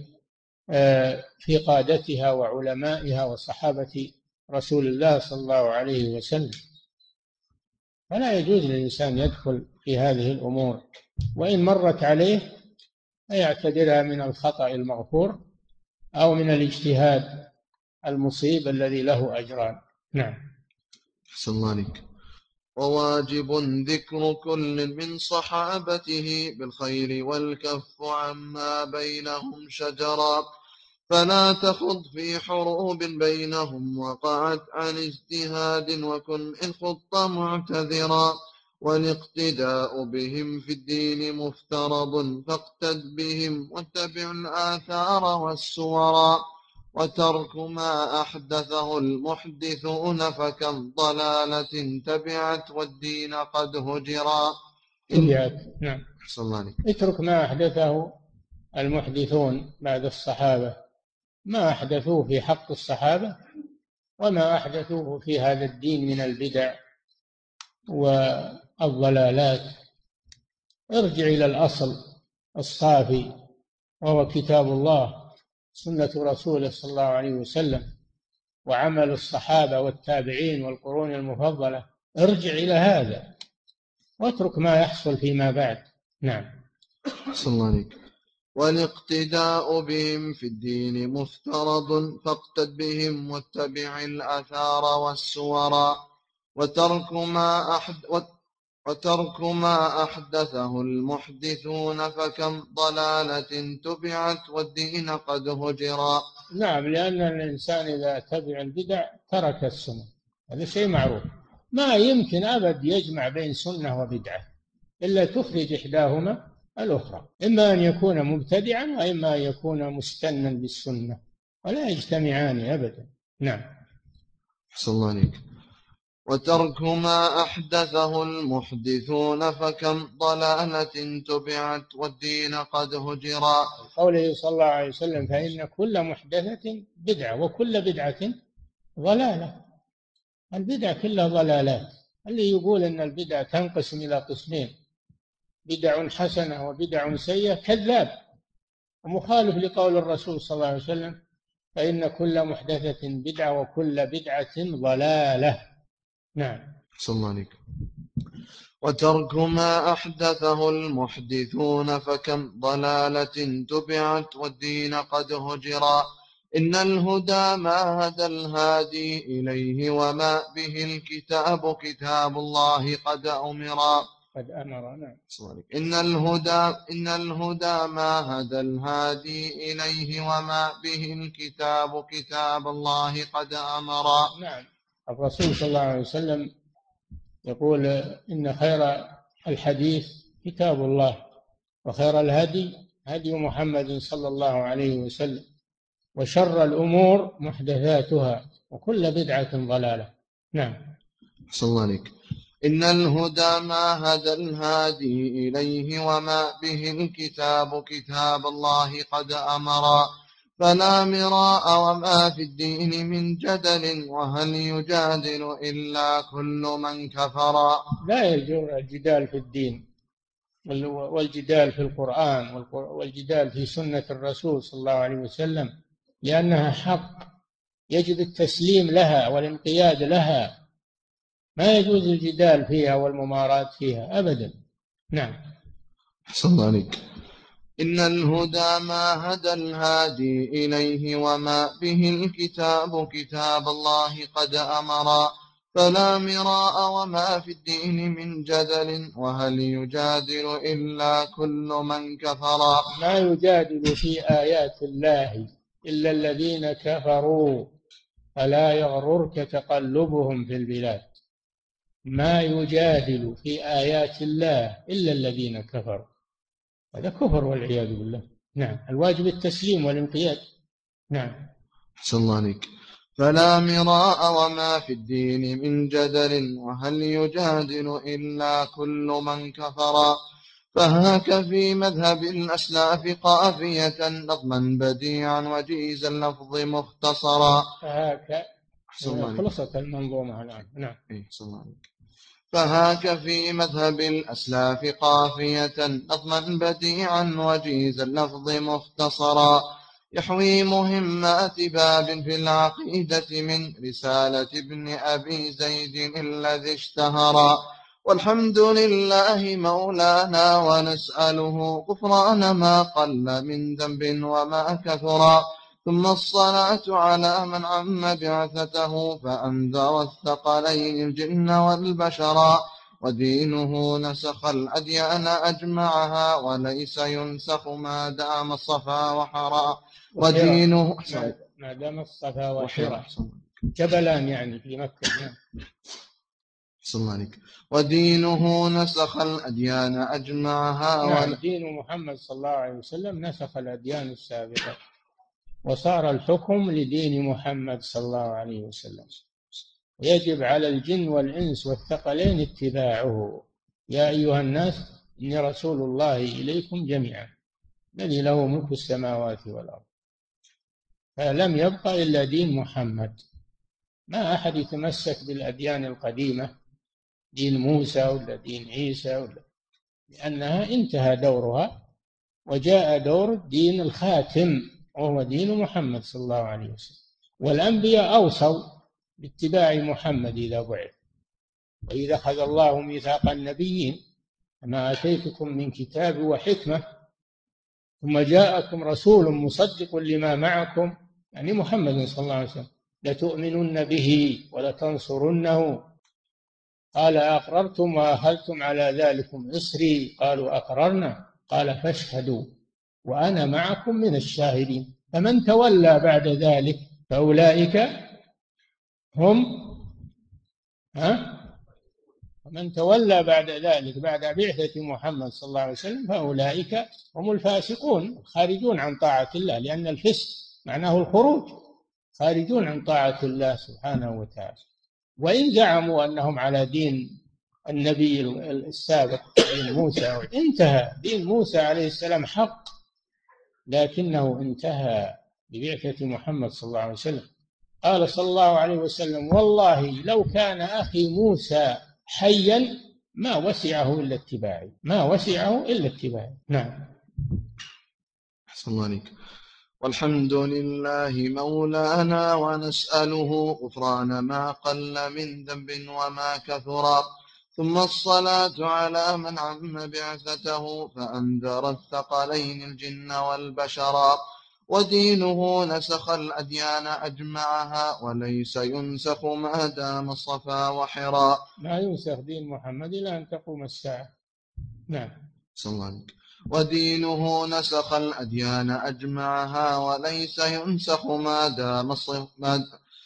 في قادتها وعلمائها وصحابة رسول الله صلى الله عليه وسلم؟ فلا يجوز للإنسان يدخل في هذه الأمور، وإن مرت عليه فيعتبرها من الخطأ المغفور أو من الاجتهاد المصيب الذي له أجران. نعم. أحسن الله عليك. وواجب ذكر كل من صحابته بالخير والكف عما بينهم شجرا، فلا تخض في حروب بينهم وقعت عن اجتهاد، وكن إن خضت معتذرا. والاقتداء بهم في الدين مفترض، فاقتد بهم واتبع الآثار والسورا. وترك ما أحدثه المحدثون، فكم ضلالة تبعت والدين قد هجرا. نعم. أحسن الله عليك. اترك ما أحدثه المحدثون بعد الصحابة، ما أحدثوه في حق الصحابة وما أحدثوه في هذا الدين من البدع والضلالات. ارجع إلى الأصل الصافي وهو كتاب الله، سنة رسوله صلى الله عليه وسلم، وعمل الصحابة والتابعين والقرون المفضلة. ارجع إلى هذا واترك ما يحصل فيما بعد. نعم. أحسن الله عليك. والاقتداء بهم في الدين مفترض، فاقتد بهم واتبع الآثار والسورا. وترك ما أحدثه المحدثون، فكم ضلالة تبعت والدين قد هجرا. نعم، لأن الإنسان إذا تبع البدع ترك السنة، هذا شيء معروف. ما يمكن أبد يجمع بين سنة وبدعة إلا تخرج إحداهما الأخرى، إما أن يكون مبتدعا وإما أن يكون مستنا بالسنة، ولا يجتمعان أبدا. نعم. أحسن الله عليك. وترك ما أحدثه المحدثون، فكم ضلالة تبعت والدين قد هجرا. قوله صلى الله عليه وسلم: فإن كل محدثة بدعة وكل بدعة ضلالة. البدع كلها ضلالات. اللي يقول أن البدع تنقسم إلى قسمين، بدع حسنة وبدع سيئة، كذاب ومخالف لقول الرسول صلى الله عليه وسلم: فإن كل محدثة بدعة وكل بدعة ضلالة. نعم. أحسن الله عليك. وترك ما أحدثه المحدثون، فكم ضلالة تبعت والدين قد هجرا. إن الهدى ما هدى الهادي إليه، وما به الكتاب كتاب الله قد أمرا. نعم. إن الهدى ما هدى الهادي إليه، وما به الكتاب كتاب الله قد أمرا. نعم. الرسول صلى الله عليه وسلم يقول: إن خير الحديث كتاب الله، وخير الهدي هدي محمد صلى الله عليه وسلم، وشر الأمور محدثاتها، وكل بدعة ضلالة. نعم. أحسن الله عليك. إن الهدى ما هدى الهادي إليه، وما به الكتاب كتاب الله قد أمرا. فلا مراء وما في الدين من جدل، وهل يجادل إلا كل من كفرا. لا يجوز الجدال في الدين، والجدال في القرآن، والجدال في سنة الرسول صلى الله عليه وسلم، لأنها حق يجب التسليم لها والانقياد لها. ما يجوز الجدال فيها والمماراة فيها أبدا. نعم. أحسن الله عليك. إن الهدى ما هدى الهادي إليه، وما به الكتاب كتاب الله قد أمرا. فلا مراء وما في الدين من جدل، وهل يجادل إلا كل من كفرا. ما يجادل في آيات الله إلا الذين كفروا، فلا يغررك تقلبهم في البلاد. ما يجادل في آيات الله إلا الذين كفروا، هذا كفر والعياذ بالله. نعم، الواجب التسليم والانقياد. نعم. أحسن الله عليك. فلا مراء وما في الدين من جدل، وهل يجادل إلا كل من كفرا. فهاك في مذهب الأسلاف قافية نظما بديعا وجيز اللفظ مختصرا. فهاك خلصت المنظومة الآن. نعم. فهاك في مذهب الأسلاف قافية نظما بديعا وجيز اللفظ مختصرا. يحوي مهمات باب في العقيدة من رسالة ابن أبي زيد الذي اشتهرا. والحمد لله مولانا ونسأله غفران ما قل من ذنب وما كثرا. ثم الصلاة على من عم بعثته فأنذر الثقلين الجن والبشرا. ودينه نسخ الأديان أجمعها، وليس ينسخ ما دام الصفا وحرا. ودينه ما دام الصفا وحرا، جبلان يعني في مكة. ودينه نسخ الأديان أجمعها. دين محمد صلى الله عليه وسلم نسخ الأديان السابقة، وصار الحكم لدين محمد صلى الله عليه وسلم. يجب على الجن والإنس والثقلين اتباعه. يا أيها الناس إني رسول الله إليكم جميعا الذي له ملك السماوات والأرض. فلم يبق إلا دين محمد. ما أحد يتمسك بالأديان القديمة، دين موسى ولا دين عيسى لأنها انتهى دورها، وجاء دور الدين الخاتم وهو دين محمد صلى الله عليه وسلم. والأنبياء أوصوا باتباع محمد إذا بعث. وإذا أخذ الله ميثاق النبيين ما آتيتكم من كتاب وحكمة ثم جاءكم رسول مصدق لما معكم، يعني محمد صلى الله عليه وسلم، لتؤمنن به ولتنصرنه. قال أقررتم وأخذتم على ذلكم إصري؟ قالوا أقررنا. قال فاشهدوا وأنا معكم من الشاهدين. فمن تولى بعد ذلك فأولئك هم ومن تولى بعد ذلك بعد بعثة محمد صلى الله عليه وسلم فأولئك هم الفاسقون الخارجون عن طاعة الله، لأن الفسق معناه الخروج، خارجون عن طاعة الله سبحانه وتعالى. وإن زعموا أنهم على دين النبي السابق دين موسى، انتهى دين موسى عليه السلام حق، لكنه انتهى ببعثة محمد صلى الله عليه وسلم. قال صلى الله عليه وسلم والله لو كان أخي موسى حيا ما وسعه إلا اتباعي، ما وسعه إلا اتباعي. نعم. أحسن الله عليك. والحمد لله مولانا ونسأله غفران ما قل من ذنب وما كثرا. ثم الصلاة على من عم بعثته فأنذر الثقلين الجن والبشرا. ودينه نسخ الأديان أجمعها، وليس ينسخ ما دام الصفا وحرا. ما ينسخ دين محمد إلى أن تقوم الساعة. نعم. صلى الله عليه. ودينه نسخ الأديان أجمعها، وليس ينسخ ما دام الصفا.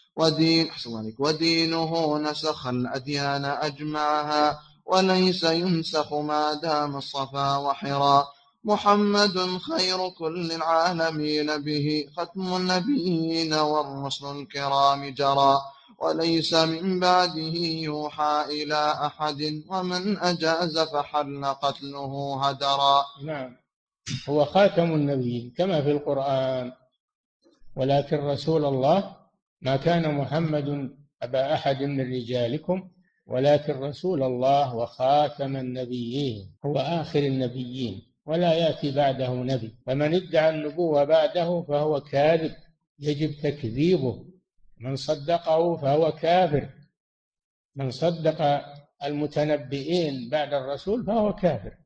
ودينه نسخ الأديان أجمعها، وليس ينسخ ما دام الصفا وحرا. محمد خير كل العالمين، به ختم النبيين والرسل الكرام جرى. وليس من بعده يوحى إلى أحد، ومن أجاز فحل قتله هدرا. نعم، هو خاتم النبيين كما في القرآن. ولكن رسول الله ما كان محمد أبا أحد من رجالكم ولكن رسول الله وخاتم النبيين، هو آخر النبيين ولا يأتي بعده نبي. فمن ادعى النبوة بعده فهو كاذب يجب تكذيبه. من صدقه فهو كافر. من صدق المتنبئين بعد الرسول فهو كافر.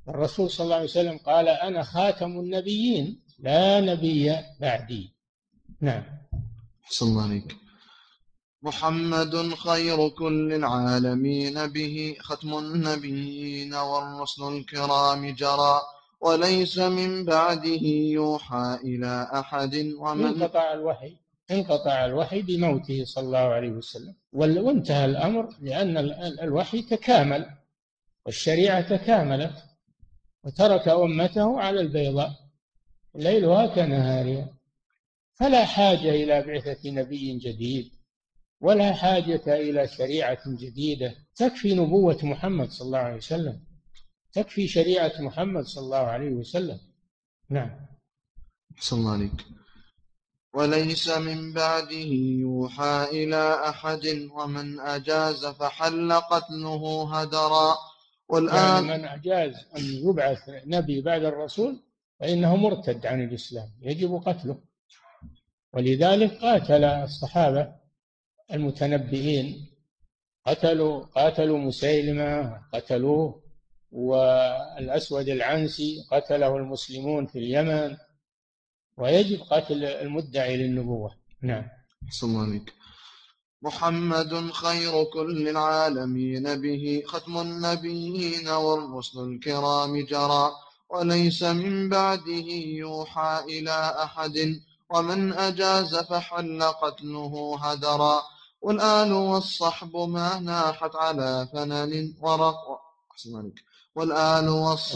الرسول صلى الله عليه وسلم قال: أنا خاتم النبيين لا نبي بعدي. نعم. أحسن الله عليك. محمد خير كل العالمين، به ختم النبيين والرسل الكرام جرى، وليس من بعده يوحى إلى أحد. ومن انقطع الوحي بموته صلى الله عليه وسلم، وانتهى الأمر، لأن الوحي تكامل والشريعة تكاملت، وترك أمته على البيضاء ليلها كنهارها، فلا حاجة إلى بعثة نبي جديد ولا حاجة إلى شريعة جديدة. تكفي نبوة محمد صلى الله عليه وسلم، تكفي شريعة محمد صلى الله عليه وسلم. نعم. أحسن الله عليك. وليس من بعده يوحى إلى أحد، ومن أجاز فحل قتله هدرا. يعني من أجاز أن يبعث نبي بعد الرسول فإنه مرتد عن الإسلام، يجب قتله. ولذلك قاتل الصحابة المتنبئين، قاتلوا مسيلمة قتلوه، والأسود العنسي قتله المسلمون في اليمن، ويجب قتل المدعي للنبوة. نعم. أحسن الله عليك. محمد خير كل العالمين، به ختم النبيين والرسل الكرام جرى، وليس من بعده يوحى إلى أحد، ومن أجاز فحل قتله هدرا. والآل والصحب ما ناحت على فنن ورق. أحسن الله عليك. والآل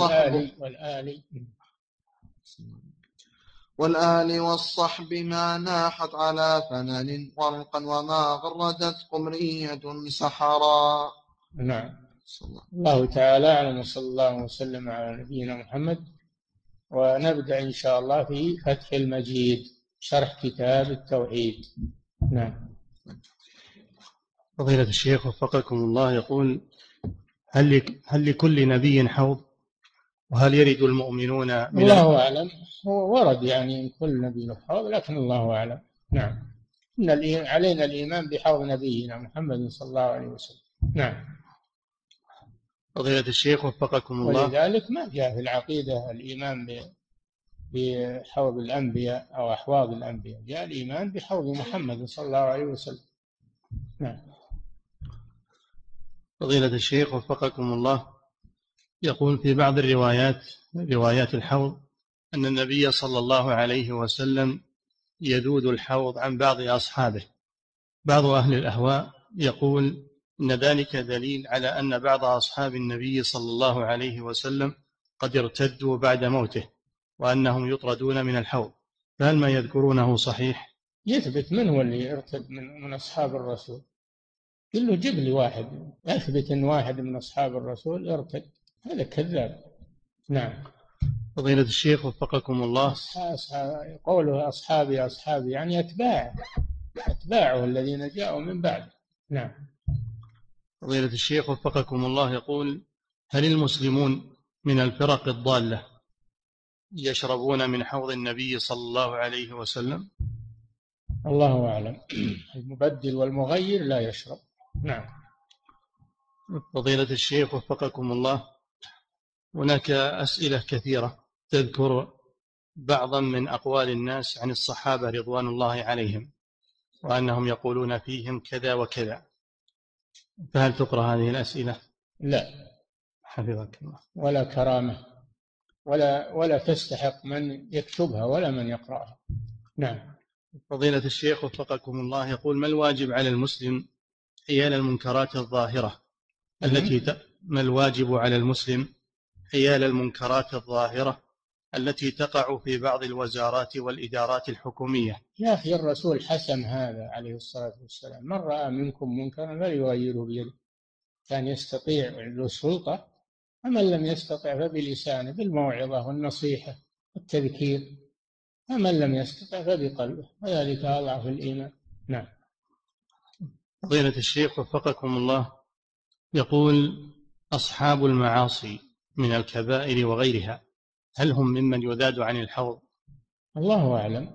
والصحب ما ناحت على فنن ورقا، وما غردت قمرية سحرا. نعم. الله تعالى أعلم، وصلى الله وسلم على نبينا محمد. ونبدأ إن شاء الله في فتح المجيد، شرح كتاب التوحيد. نعم. فضيلة الشيخ وفقكم الله، يقول: هل لكل نبي حوض؟ وهل يرد المؤمنون من الله أعلم. هو ورد يعني كل نبي له حوض، لكن الله أعلم. نعم. علينا الإيمان بحوض نبينا محمد صلى الله عليه وسلم. نعم. فضيلة الشيخ وفقكم الله، ولذلك ما جاء في العقيدة الإيمان بحوض الأنبياء أو أحواض الأنبياء، جاء الإيمان بحوض محمد صلى الله عليه وسلم. نعم. فضيلة الشيخ وفقكم الله، يقول: في بعض روايات الحوض أن النبي صلى الله عليه وسلم يذود الحوض عن بعض أصحابه. بعض أهل الأهواء يقول إن ذلك دليل على أن بعض أصحاب النبي صلى الله عليه وسلم قد ارتدوا بعد موته، وأنهم يطردون من الحوض، فهل ما يذكرونه صحيح؟ يثبت من هو اللي يرتد من أصحاب الرسول؟ كله جيب لي واحد يثبت أن واحد من أصحاب الرسول ارتد، هذا كذاب. نعم. فضيلة الشيخ وفقكم الله، قوله أصحابي يعني أتباعه الذين جاءوا من بعد. نعم. فضيلة الشيخ وفقكم الله، يقول: هل المسلمون من الفرق الضالة يشربون من حوض النبي صلى الله عليه وسلم؟ الله أعلم. المبدل والمغير لا يشرب. نعم. فضيلة الشيخ وفقكم الله، هناك أسئلة كثيرة تذكر بعضا من أقوال الناس عن الصحابة رضوان الله عليهم، وأنهم يقولون فيهم كذا وكذا، فهل تقرأ هذه الأسئلة؟ لا. حفظك الله. ولا كرامة ولا تستحق من يكتبها ولا من يقرأها. نعم. فضيلة الشيخ وفقكم الله، يقول: ما الواجب على المسلم حيال المنكرات الظاهرة ما الواجب على المسلم حيال المنكرات الظاهرة التي تقع في بعض الوزارات والإدارات الحكومية؟ يا أخي الرسول حسم هذا عليه الصلاة والسلام: من رأى منكم منكرا فليغيره بيده، كان يستطيع له السلطة، ومن لم يستطع فبلسانه بالموعظة والنصيحة والتذكير، ومن لم يستطع فبقلبه، وذلك أضعف الإيمان. نعم. فضيلة الشيخ وفقكم الله، يقول: أصحاب المعاصي من الكبائر وغيرها هل هم ممن يذاد عن الحوض؟ الله أعلم.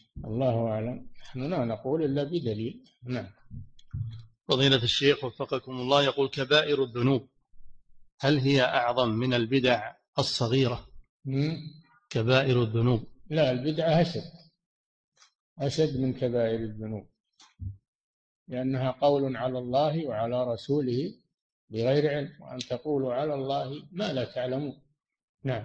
نحن لا نقول إلا بدليل. نعم. فضيلة الشيخ وفقكم الله، يقول: كبائر الذنوب هل هي أعظم من البدع الصغيرة مم. كبائر الذنوب. لا، البدعة أشد من كبائر الذنوب، لأنها قول على الله وعلى رسوله بغير علم، وأن تقولوا على الله ما لا تعلمون. نعم.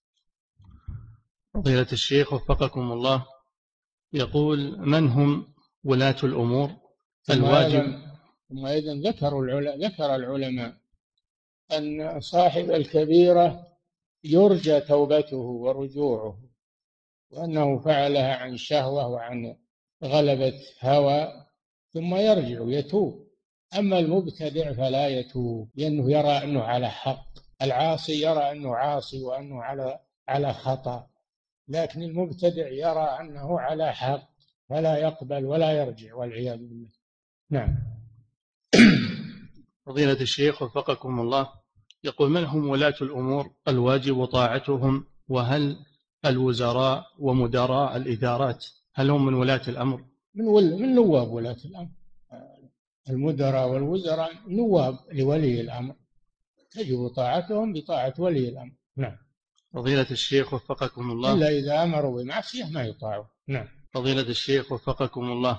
فضيلة الشيخ وفقكم الله، يقول: من هم ولاة الأمور الواجب؟ ثم أيضا ذكر العلماء أن صاحب الكبيرة يرجى توبته ورجوعه، وأنه فعلها عن شهوة وعن غلبة هوى، ثم يرجع يتوب. أما المبتدع فلا يتوب، لأنه يرى أنه على حق. العاصي يرى أنه عاصي وأنه على خطأ، لكن المبتدع يرى أنه على حق فلا يقبل ولا يرجع، والعياذ بالله. نعم. فضيلة الشيخ وفقكم الله، يقول: من هم ولاة الأمور الواجب طاعتهم؟ وهل الوزراء ومدراء الإدارات هل هم من ولاة الأمر؟ من نواب ولاة الأمر. المدراء والوزراء نواب لولي الأمر، تجب طاعتهم بطاعة ولي الأمر. نعم. فضيلة الشيخ وفقكم الله، إلا إذا أمروا بمعصية ما يطاعوا. نعم. فضيلة الشيخ وفقكم الله،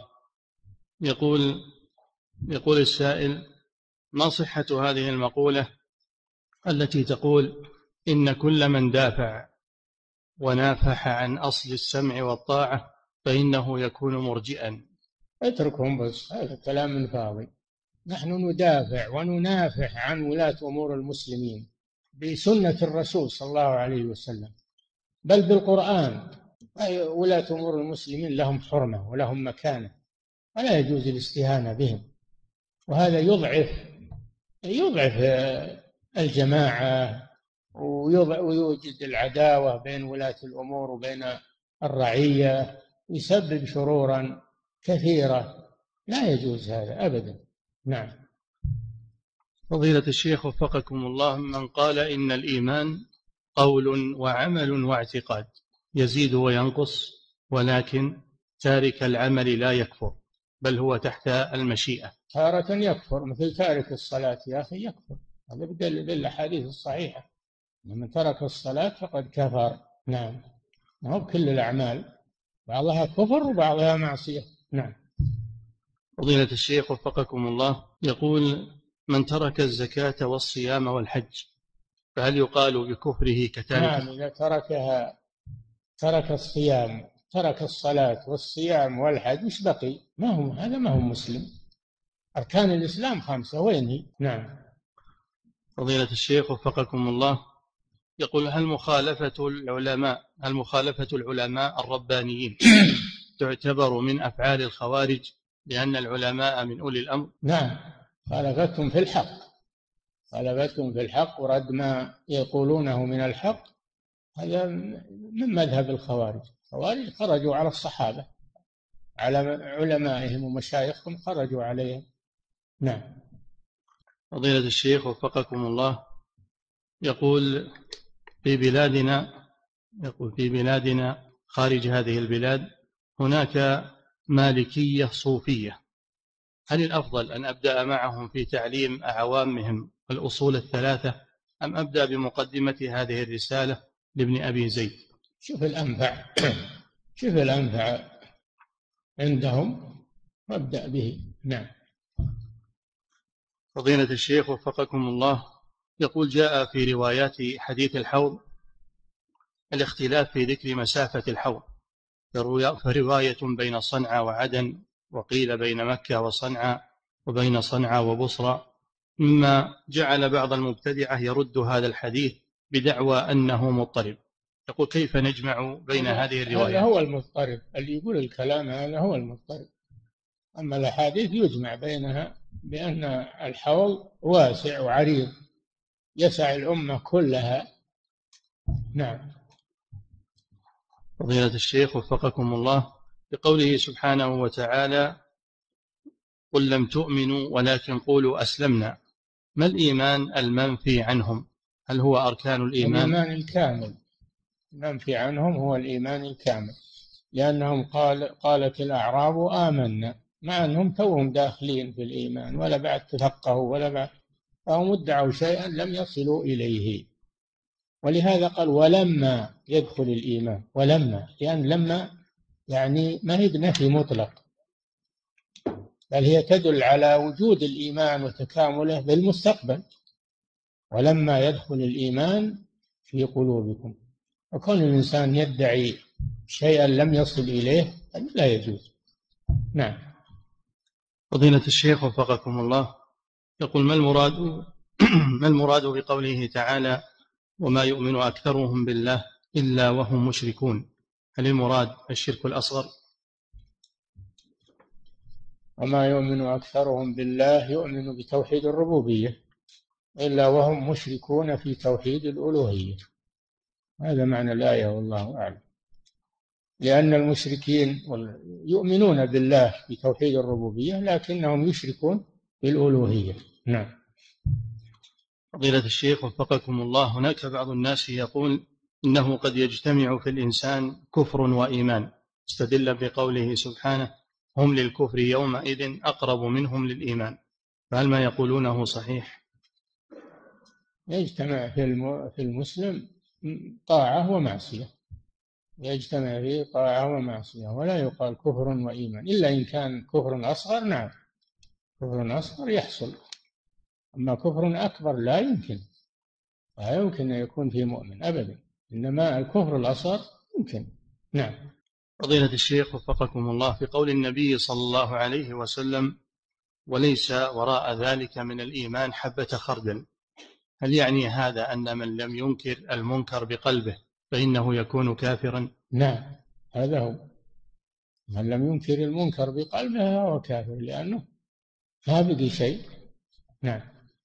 يقول السائل: ما صحة هذه المقولة التي تقول إن كل من دافع ونافح عن أصل السمع والطاعة فإنه يكون مرجئا؟ اتركهم بس، هذا كلام فاضي. نحن ندافع وننافح عن ولاة أمور المسلمين بسنة الرسول صلى الله عليه وسلم، بل بالقرآن. ولاة أمور المسلمين لهم حرمة ولهم مكانة، ولا يجوز الاستهانة بهم، وهذا يضعف الجماعة، ويوجد العداوة بين ولاة الأمور وبين الرعية، يسبب شرورا كثيرة. لا يجوز هذا أبدا. نعم. فضيلة الشيخ وفقكم الله، من قال إن الإيمان قول وعمل واعتقاد يزيد وينقص، ولكن تارك العمل لا يكفر بل هو تحت المشيئة، تارة يكفر، مثل تارك الصلاة يا أخي يكفر، هذا بالأحاديث الصحيحة، من ترك الصلاة فقد كفر. نعم. ما هو بكل الأعمال، بعضها كفر وبعضها معصية. نعم. فضيلة الشيخ وفقكم الله، يقول: من ترك الزكاة والصيام والحج فهل يقال بكفره كتارك؟ نعم، إذا تركها، ترك الصيام، ترك الصلاة والصيام والحج، وش بقي؟ ما هو مسلم. أركان الإسلام 5، وين هي؟ نعم. فضيلة الشيخ وفقكم الله، يقول: هل مخالفة العلماء الربانيين تعتبر من أفعال الخوارج لأن العلماء من أولي الأمر؟ نعم، خالفتهم في الحق ورد ما يقولونه من الحق، هذا من مذهب الخوارج. الخوارج خرجوا على الصحابة، على علمائهم ومشايخهم، خرجوا عليهم. نعم. فضيلة الشيخ وفقكم الله، يقول: في بلادنا خارج هذه البلاد هناك مالكية صوفية، هل الأفضل أن أبدأ معهم في تعليم أعوامهم الأصول الثلاثة، أم أبدأ بمقدمة هذه الرسالة لابن أبي زيد؟ شوف الأنفع عندهم وابدأ به. نعم. فضيلة الشيخ وفقكم الله، يقول: جاء في روايات حديث الحوض الاختلاف في ذكر مسافة الحوض، فرواية بين صنعاء وعدن، وقيل بين مكة وصنعاء، وبين صنعاء وبصرى، مما جعل بعض المبتدعة يرد هذا الحديث بدعوى أنه مضطرب. يقول: كيف نجمع بين هذه الروايات؟ هذا هو المضطرب، اللي يقول الكلام هذا هو المضطرب. أما الأحاديث يجمع بينها بأن الحوض واسع وعريض يسع الأمة كلها. نعم. فضيلة الشيخ وفقكم الله، بقوله سبحانه وتعالى: قل لم تؤمنوا ولكن قولوا أسلمنا، ما الإيمان المنفي عنهم؟ هل هو أركان الإيمان؟ الإيمان الكامل، المنفي عنهم هو الإيمان الكامل، لأنهم قالت الأعراب آمنا، مع أنهم توهم داخلين في الإيمان ولا بعد تفقهوا ولا بعد، فهم ادعوا شيئا لم يصلوا إليه. ولهذا قال ولما يدخل الإيمان، ولما، لأن لما يعني ما هي بنفي مطلق، بل هي تدل على وجود الإيمان وتكامله بالمستقبل. ولما يدخل الإيمان في قلوبكم. وكون الإنسان يدعي شيئا لم يصل إليه لا يجوز. نعم. فضيلة الشيخ وفقكم الله، يقول ما المراد بقوله تعالى وما يؤمن أكثرهم بالله إلا وهم مشركون؟ هل المراد الشرك الأصغر؟ وما يؤمن أكثرهم بالله يؤمن بتوحيد الربوبية إلا وهم مشركون في توحيد الألوهية، هذا معنى الآية والله أعلم. لأن المشركين يؤمنون بالله بتوحيد الربوبية لكنهم يشركون بالألوهية. نعم. فضيلة الشيخ وفقكم الله، هناك بعض الناس يقول إنه قد يجتمع في الإنسان كفر وإيمان، استدل بقوله سبحانه هم للكفر يومئذ أقرب منهم للإيمان، فهل ما يقولونه صحيح؟ يجتمع في المسلم طاعة ومعصية، يجتمع فيه طاعة ومعصية، ولا يقال كفر وإيمان إلا إن كان كفر أصغر. نعم، كفر أصغر يحصل، أما كفر أكبر لا يمكن، لا يمكن أن يكون فيه مؤمن أبدا، إنما الكفر الأصغر يمكن. نعم. فضيلة الشيخ وفقكم الله، في قول النبي صلى الله عليه وسلم وليس وراء ذلك من الإيمان حبة خردل، هل يعني هذا أن من لم ينكر المنكر بقلبه فإنه يكون كافرا؟ نعم، هذا هو، من لم ينكر المنكر بقلبه هو كافر، لأنه ما بقي شيء. نعم.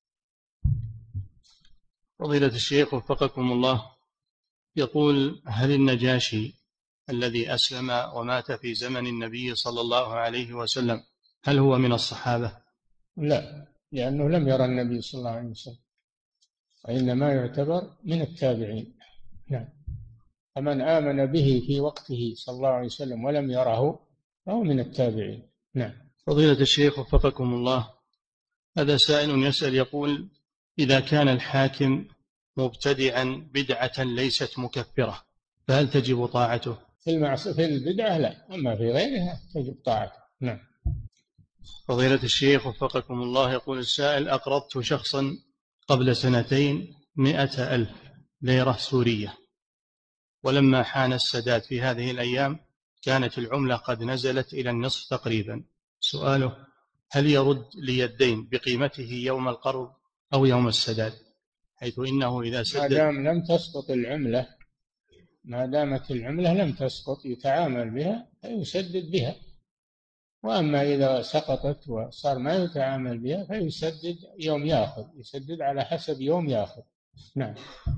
فضيلة الشيخ وفقكم الله، يقول هل النجاشي الذي أسلم ومات في زمن النبي صلى الله عليه وسلم هل هو من الصحابة؟ لا، لأنه لم يرى النبي صلى الله عليه وسلم، وإنما يعتبر من التابعين. نعم. فمن آمن به في وقته صلى الله عليه وسلم ولم يره فهو من التابعين. نعم. فضيلة الشيخ وفقكم الله، هذا سائل يسأل يقول إذا كان الحاكم مبتدعا بدعة ليست مكفرة فهل تجب طاعته؟ في البدعة لا، أما في غيرها تجب طاعته. نعم. فضيلة الشيخ وفقكم الله، يقول السائل أقرضت شخصا قبل 2 100,000 ليرة سورية، ولما حان السداد في هذه الأيام كانت العملة قد نزلت إلى النصف تقريبا، سؤاله هل يرد لي الدين بقيمته يوم القرض أو يوم السداد، حيث إنه إذا سدد ما دام لم تسقط العملة، ما دامت العملة لم تسقط يتعامل بها فيسدد بها، وأما إذا سقطت وصار ما يتعامل بها فيسدد يوم يأخذ، يسدد على حسب يوم يأخذ. نعم.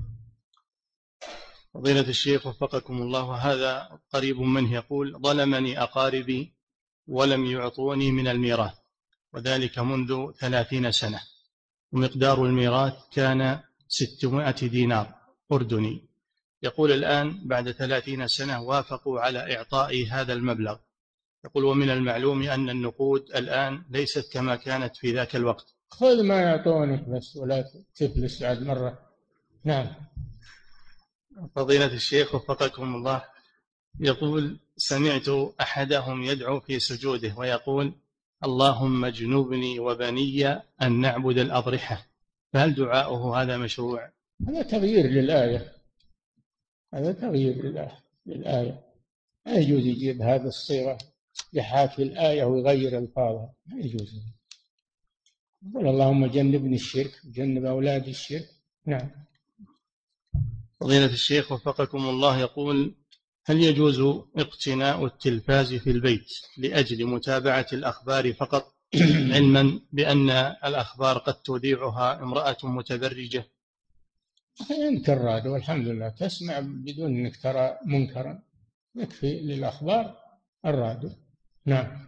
فضيلة الشيخ وفقكم الله، هذا قريب منه يقول ظلمني أقاربي ولم يعطوني من الميراث، وذلك منذ 30 سنة، ومقدار الميراث كان 600 دينار أردني، يقول الآن بعد 30 سنة وافقوا على إعطائي هذا المبلغ، يقول ومن المعلوم أن النقود الآن ليست كما كانت في ذاك الوقت. خذ ما يعطونك بس ولا تفلس بعد مرة. نعم. فضيلة الشيخ وفقكم الله، يقول سمعت أحدهم يدعو في سجوده ويقول اللهم اجنبني وبني أن نعبد الأضرحة، فهل دعاؤه هذا مشروع؟ هذا تغيير للآية، هذا تغيير للآية، لا يجوز يجيب هذه الصيغة يحاكي الآية ويغير ألفاظها، ما يجوز. يقول اللهم جنبني الشرك جنب أولادي الشرك. نعم. فضيلة الشيخ وفقكم الله، يقول هل يجوز اقتناء التلفاز في البيت لأجل متابعة الأخبار فقط، علما بأن الأخبار قد تذيعها امرأة متبرجة؟ أنت الراديو والحمد لله تسمع بدون أنك ترى منكرا، يكفي للأخبار الراديو. نعم.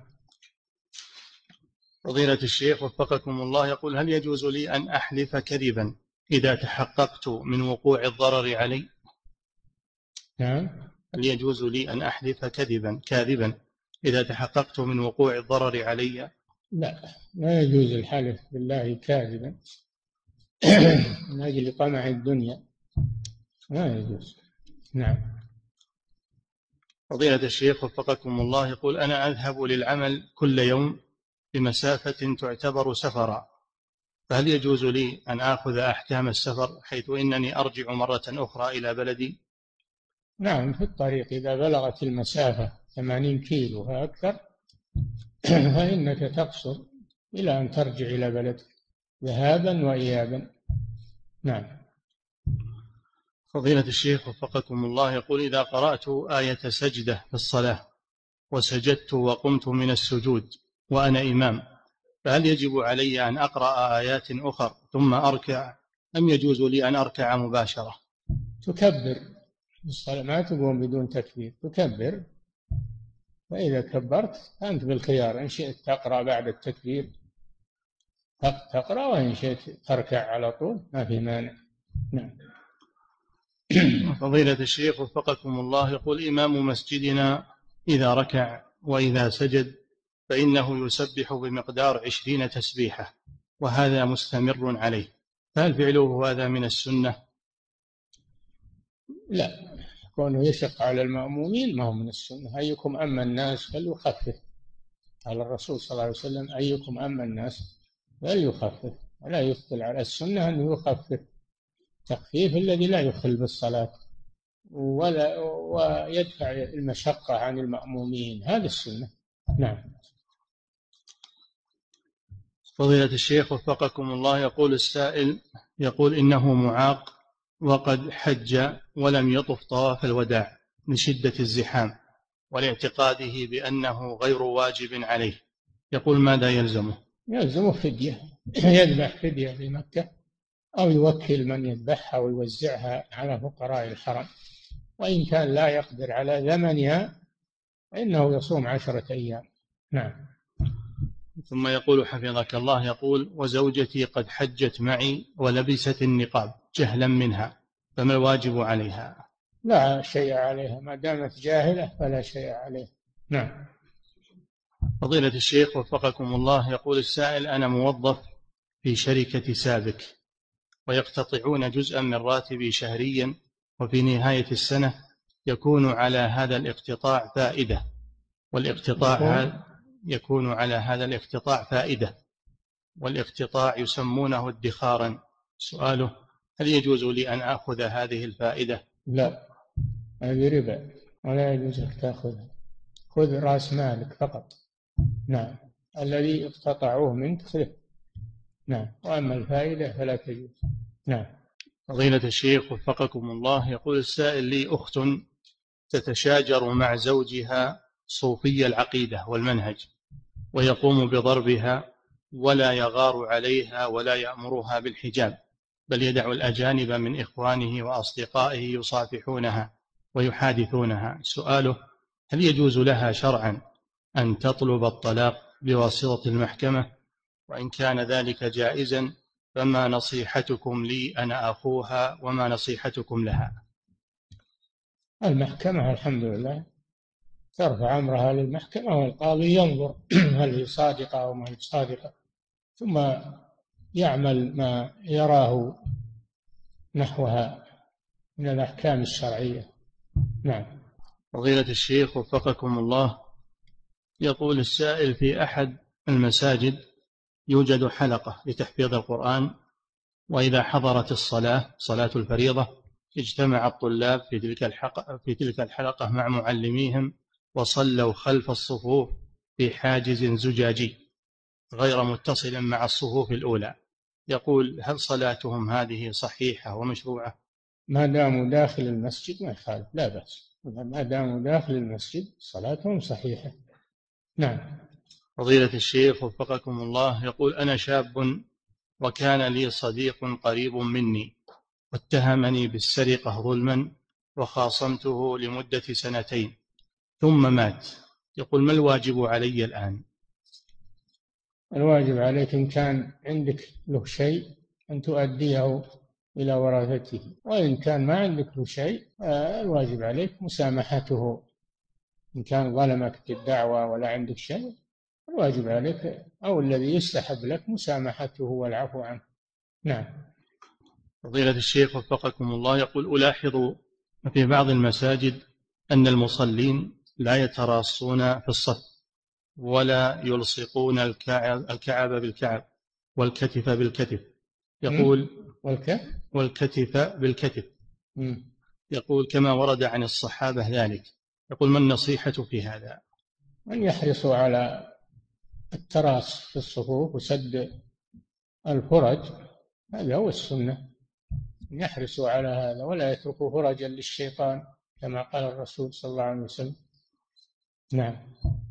فضيلة الشيخ وفقكم الله، يقول هل يجوز لي أن أحلف كذبا إذا تحققت من وقوع الضرر علي؟ نعم. هل يجوز لي أن أحلف كاذبا إذا تحققت من وقوع الضرر علي؟ لا، لا يجوز الحلف بالله كاذبا من أجل طمع الدنيا. ما يجوز. نعم. فضيلة الشيخ وفقكم الله، يقول أنا أذهب للعمل كل يوم بمسافة تعتبر سفرا، فهل يجوز لي أن آخذ أحكام السفر حيث إنني أرجع مرة أخرى إلى بلدي؟ نعم، في الطريق إذا بلغت المسافة 80 كيلو فأكثر فإنك تقصر إلى أن ترجع إلى بلدك ذهابا وإيابا. نعم. فضيلة الشيخ وفقكم الله، يقول إذا قرأت آية سجدة في الصلاة وسجدت وقمت من السجود وأنا إمام، فهل يجب علي أن أقرأ آيات أخرى ثم أركع، أم يجوز لي أن أركع مباشرة؟ تكبر الصلاة، ما تقوم بدون تكبير، تكبر، فإذا كبرت أنت بالخيار، إن شئت تقرأ بعد التكبير تقرأ، وإن شئت تركع على طول ما في مانع. نعم. فضيلة الشيخ وفقكم الله، يقول إمام مسجدنا إذا ركع وإذا سجد فإنه يسبح بمقدار 20 تسبيحة، وهذا مستمر عليه، فهل فعله هذا من السنة؟ لا، كونه يشق على المأمومين ما هو من السنة. أيكم أما الناس فليخفف، قال الرسول صلى الله عليه وسلم أيكم أما الناس فليخفف، ولا يثقل على السنة أن يخفف تخفيف الذي لا يخل بالصلاة ويدفع المشقة عن المأمومين، هذا السنة. نعم. فضيلة الشيخ وفقكم الله، يقول السائل، يقول إنه معاق وقد حج ولم يطف طواف الوداع لشدة الزحام ولاعتقاده بأنه غير واجب عليه، يقول ماذا يلزمه؟ يلزمه فدية، يذبح فدية في مكة، أو يوكل من يذبحها ويوزعها على فقراء الحرم، وإن كان لا يقدر على ثمنها فإنه يصوم 10 أيام. نعم. ثم يقول حفظك الله، يقول وزوجتي قد حجت معي ولبست النقاب جهلا منها، فما الواجب عليها؟ لا شيء عليها ما دامت جاهلة، فلا شيء عليها. نعم. فضيلة الشيخ وفقكم الله، يقول السائل أنا موظف في شركة سابك ويقتطعون جزءا من راتبي شهريا، وفي نهاية السنة يكون على هذا الاقتطاع فائدة، يكون على هذا الاقتطاع فائدة، والاقتطاع يسمونه ادخارا. سؤاله هل يجوز لي أن أخذ هذه الفائدة؟ لا، هذه ربا ولا يجوز لك تأخذها، خذ رأس مالك فقط. نعم. الذي اقتطعوه منك خذه. نعم. وأما الفائدة فلا تجوز. نعم. فضيلة الشيخ وفقكم الله، يقول السائل لي أخت تتشاجر مع زوجها صوفي العقيدة والمنهج، ويقوم بضربها ولا يغار عليها ولا يأمرها بالحجاب، بل يدع الأجانب من إخوانه وأصدقائه يصافحونها ويحادثونها. سؤاله هل يجوز لها شرعا أن تطلب الطلاق بواسطة المحكمة؟ وإن كان ذلك جائزا فما نصيحتكم لي أنا أخوها، وما نصيحتكم لها؟ المحكمة الحمد لله ترفع أمرها للمحكمة، والقاضي ينظر هل هي صادقة أو ما هي صادقة، ثم يعمل ما يراه نحوها من الأحكام الشرعية. نعم. فضيلة الشيخ وفقكم الله، يقول السائل في أحد المساجد يوجد حلقة لتحفيظ القرآن، وإذا حضرت الصلاة صلاة الفريضة اجتمع الطلاب في تلك الحلقة مع معلميهم وصلوا خلف الصفوف في حاجز زجاجي غير متصل مع الصفوف الأولى، يقول هل صلاتهم هذه صحيحة ومشروعة؟ ما داموا داخل المسجد ما يخالف، لا بأس، ما داموا داخل المسجد صلاتهم صحيحة. نعم. فضيلة الشيخ وفقكم الله، يقول أنا شاب وكان لي صديق قريب مني واتهمني بالسرقة ظلما، وخاصمته لمدة 2 ثم مات، يقول ما الواجب علي الآن؟ الواجب عليك إن كان عندك له شيء أن تؤديه إلى ورثته، وإن كان ما عندك له شيء الواجب عليك مسامحته. إن كان ظلمك بالدعوة ولا عندك شيء الواجب عليك أو الذي يستحب لك مسامحته والعفو عنه. نعم. فضيلة الشيخ وفقكم الله، يقول ألاحظ في بعض المساجد أن المصلين لا يتراصون في الصف ولا يلصقون الكعب بالكعب والكتف بالكتف. يقول والكتف بالكتف. يقول كما ورد عن الصحابة ذلك. يقول ما النصيحة في هذا؟ أن يحرصوا على التراص في الصفوف وسد الفرج، هذا هو السنة، يحرصوا على هذا ولا يتركوا فرجا للشيطان كما قال الرسول صلى الله عليه وسلم. نعم.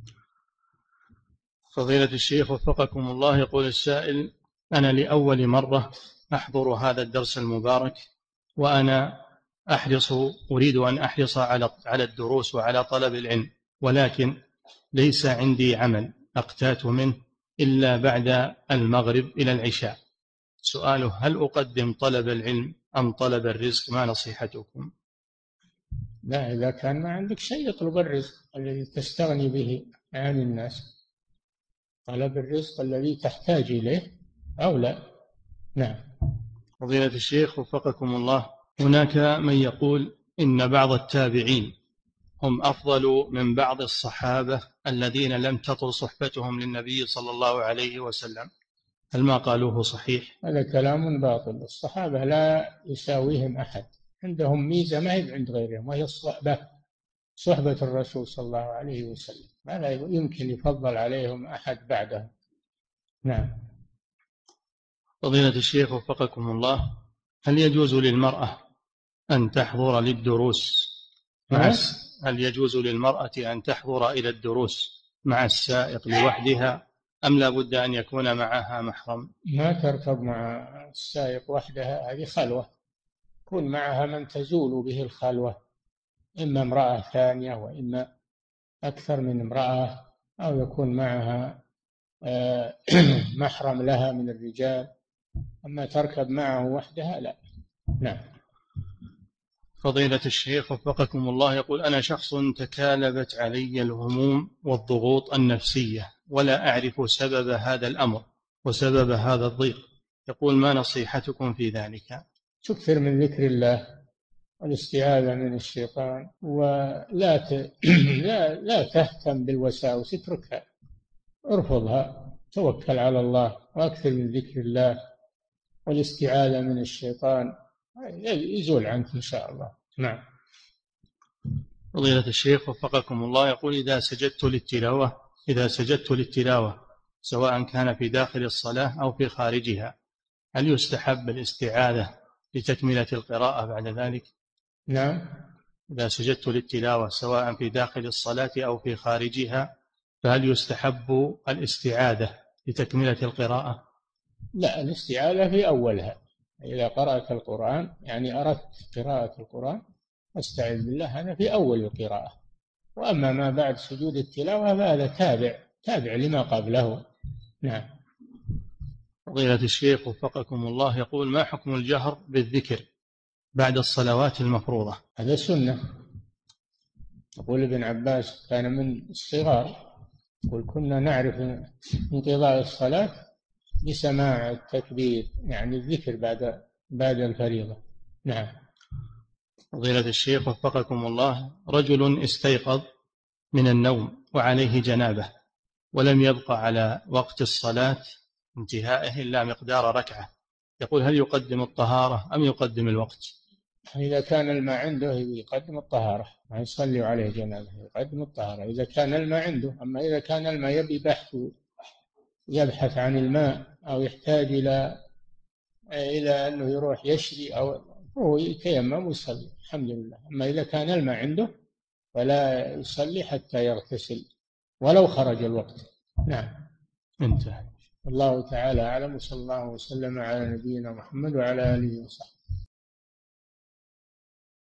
فضيلة الشيخ وفقكم الله، يقول السائل أنا لأول مرة أحضر هذا الدرس المبارك، وأنا أريد أن أحرص على الدروس وعلى طلب العلم، ولكن ليس عندي عمل أقتات منه إلا بعد المغرب إلى العشاء. سؤاله هل أقدم طلب العلم أم طلب الرزق؟ ما نصيحتكم؟ لا، إذا كان ما عندك شيء اطلب الرزق الذي تستغني به عن الناس. طلب الرزق الذي تحتاج إليه أولى. نعم. فضيلة الشيخ وفقكم الله، هناك من يقول إن بعض التابعين هم أفضل من بعض الصحابة الذين لم تطل صحبتهم للنبي صلى الله عليه وسلم، هل ما قالوه صحيح؟ هذا كلام باطل. الصحابة لا يساويهم أحد، عندهم ميزة ما هي عند غيرهم، وهي صحبة الرسول صلى الله عليه وسلم، ما لا يمكن يفضل عليهم أحد بعده. نعم. فضيلة الشيخ وفقكم الله، هل يجوز للمرأة أن تحضر للدروس هل يجوز للمرأة أن تحضر إلى الدروس مع السائق لوحدها أم لا بد أن يكون معها محرم؟ ما تركب مع السائق وحدها، هذه خلوة، يكون معها من تزول به الخلوة، إما امرأة ثانية وإما أكثر من امرأة، أو يكون معها محرم لها من الرجال. أما تركب معه وحدها لا. نعم. فضيلة الشيخ وفقكم الله، يقول أنا شخص تكالبت علي الهموم والضغوط النفسية ولا أعرف سبب هذا الأمر وسبب هذا الضيق، يقول ما نصيحتكم في ذلك؟ تكثر من ذكر الله والاستعاذة من الشيطان، ولا لا تهتم بالوساوس، اتركها، ارفضها، توكل على الله واكثر من ذكر الله والاستعاذة من الشيطان، يزول عنك إن شاء الله. نعم. فضيلة الشيخ وفقكم الله، يقول إذا سجدت للتلاوة سواء كان في داخل الصلاة أو في خارجها، هل يستحب الاستعاذة لتكملة القراءة بعد ذلك؟ نعم. إذا سجدت للتلاوة سواء في داخل الصلاة أو في خارجها، فهل يستحب الاستعاذة لتكملة القراءة؟ لا، الاستعاذة في أولها، إذا قرأت القرآن يعني أردت قراءة القرآن استعذ بالله، هذا في أول القراءة، وأما ما بعد سجود التلاوة فهذا تابع لما قبله. نعم. فضيلة الشيخ وفقكم الله، يقول ما حكم الجهر بالذكر بعد الصلوات المفروضة؟ هذا سنة. يقول ابن عباس كان من الصغار يقول كنا نعرف انقضاء الصلاة بسماع التكبير، يعني الذكر بعد الفريضة. نعم. فضيلة الشيخ وفقكم الله، رجل استيقظ من النوم وعليه جنابة ولم يبقى على وقت الصلاة انتهائه إلا مقدار ركعة، يقول هل يقدم الطهارة أم يقدم الوقت؟ إذا كان الماء عنده يقدم الطهارة، ما يصلي عليه جنابه، يقدم الطهارة إذا كان الماء عنده. أما إذا كان الماء يبي يبحث عن الماء أو يحتاج إلى أنه يروح يشري أو هو يتيمم ويصلي الحمد لله. أما إذا كان الماء عنده فلا يصلي حتى يغتسل ولو خرج الوقت. نعم. انتهى. الله تعالى أعلم، وصلى الله وسلم على نبينا محمد وعلى آله وصحبه.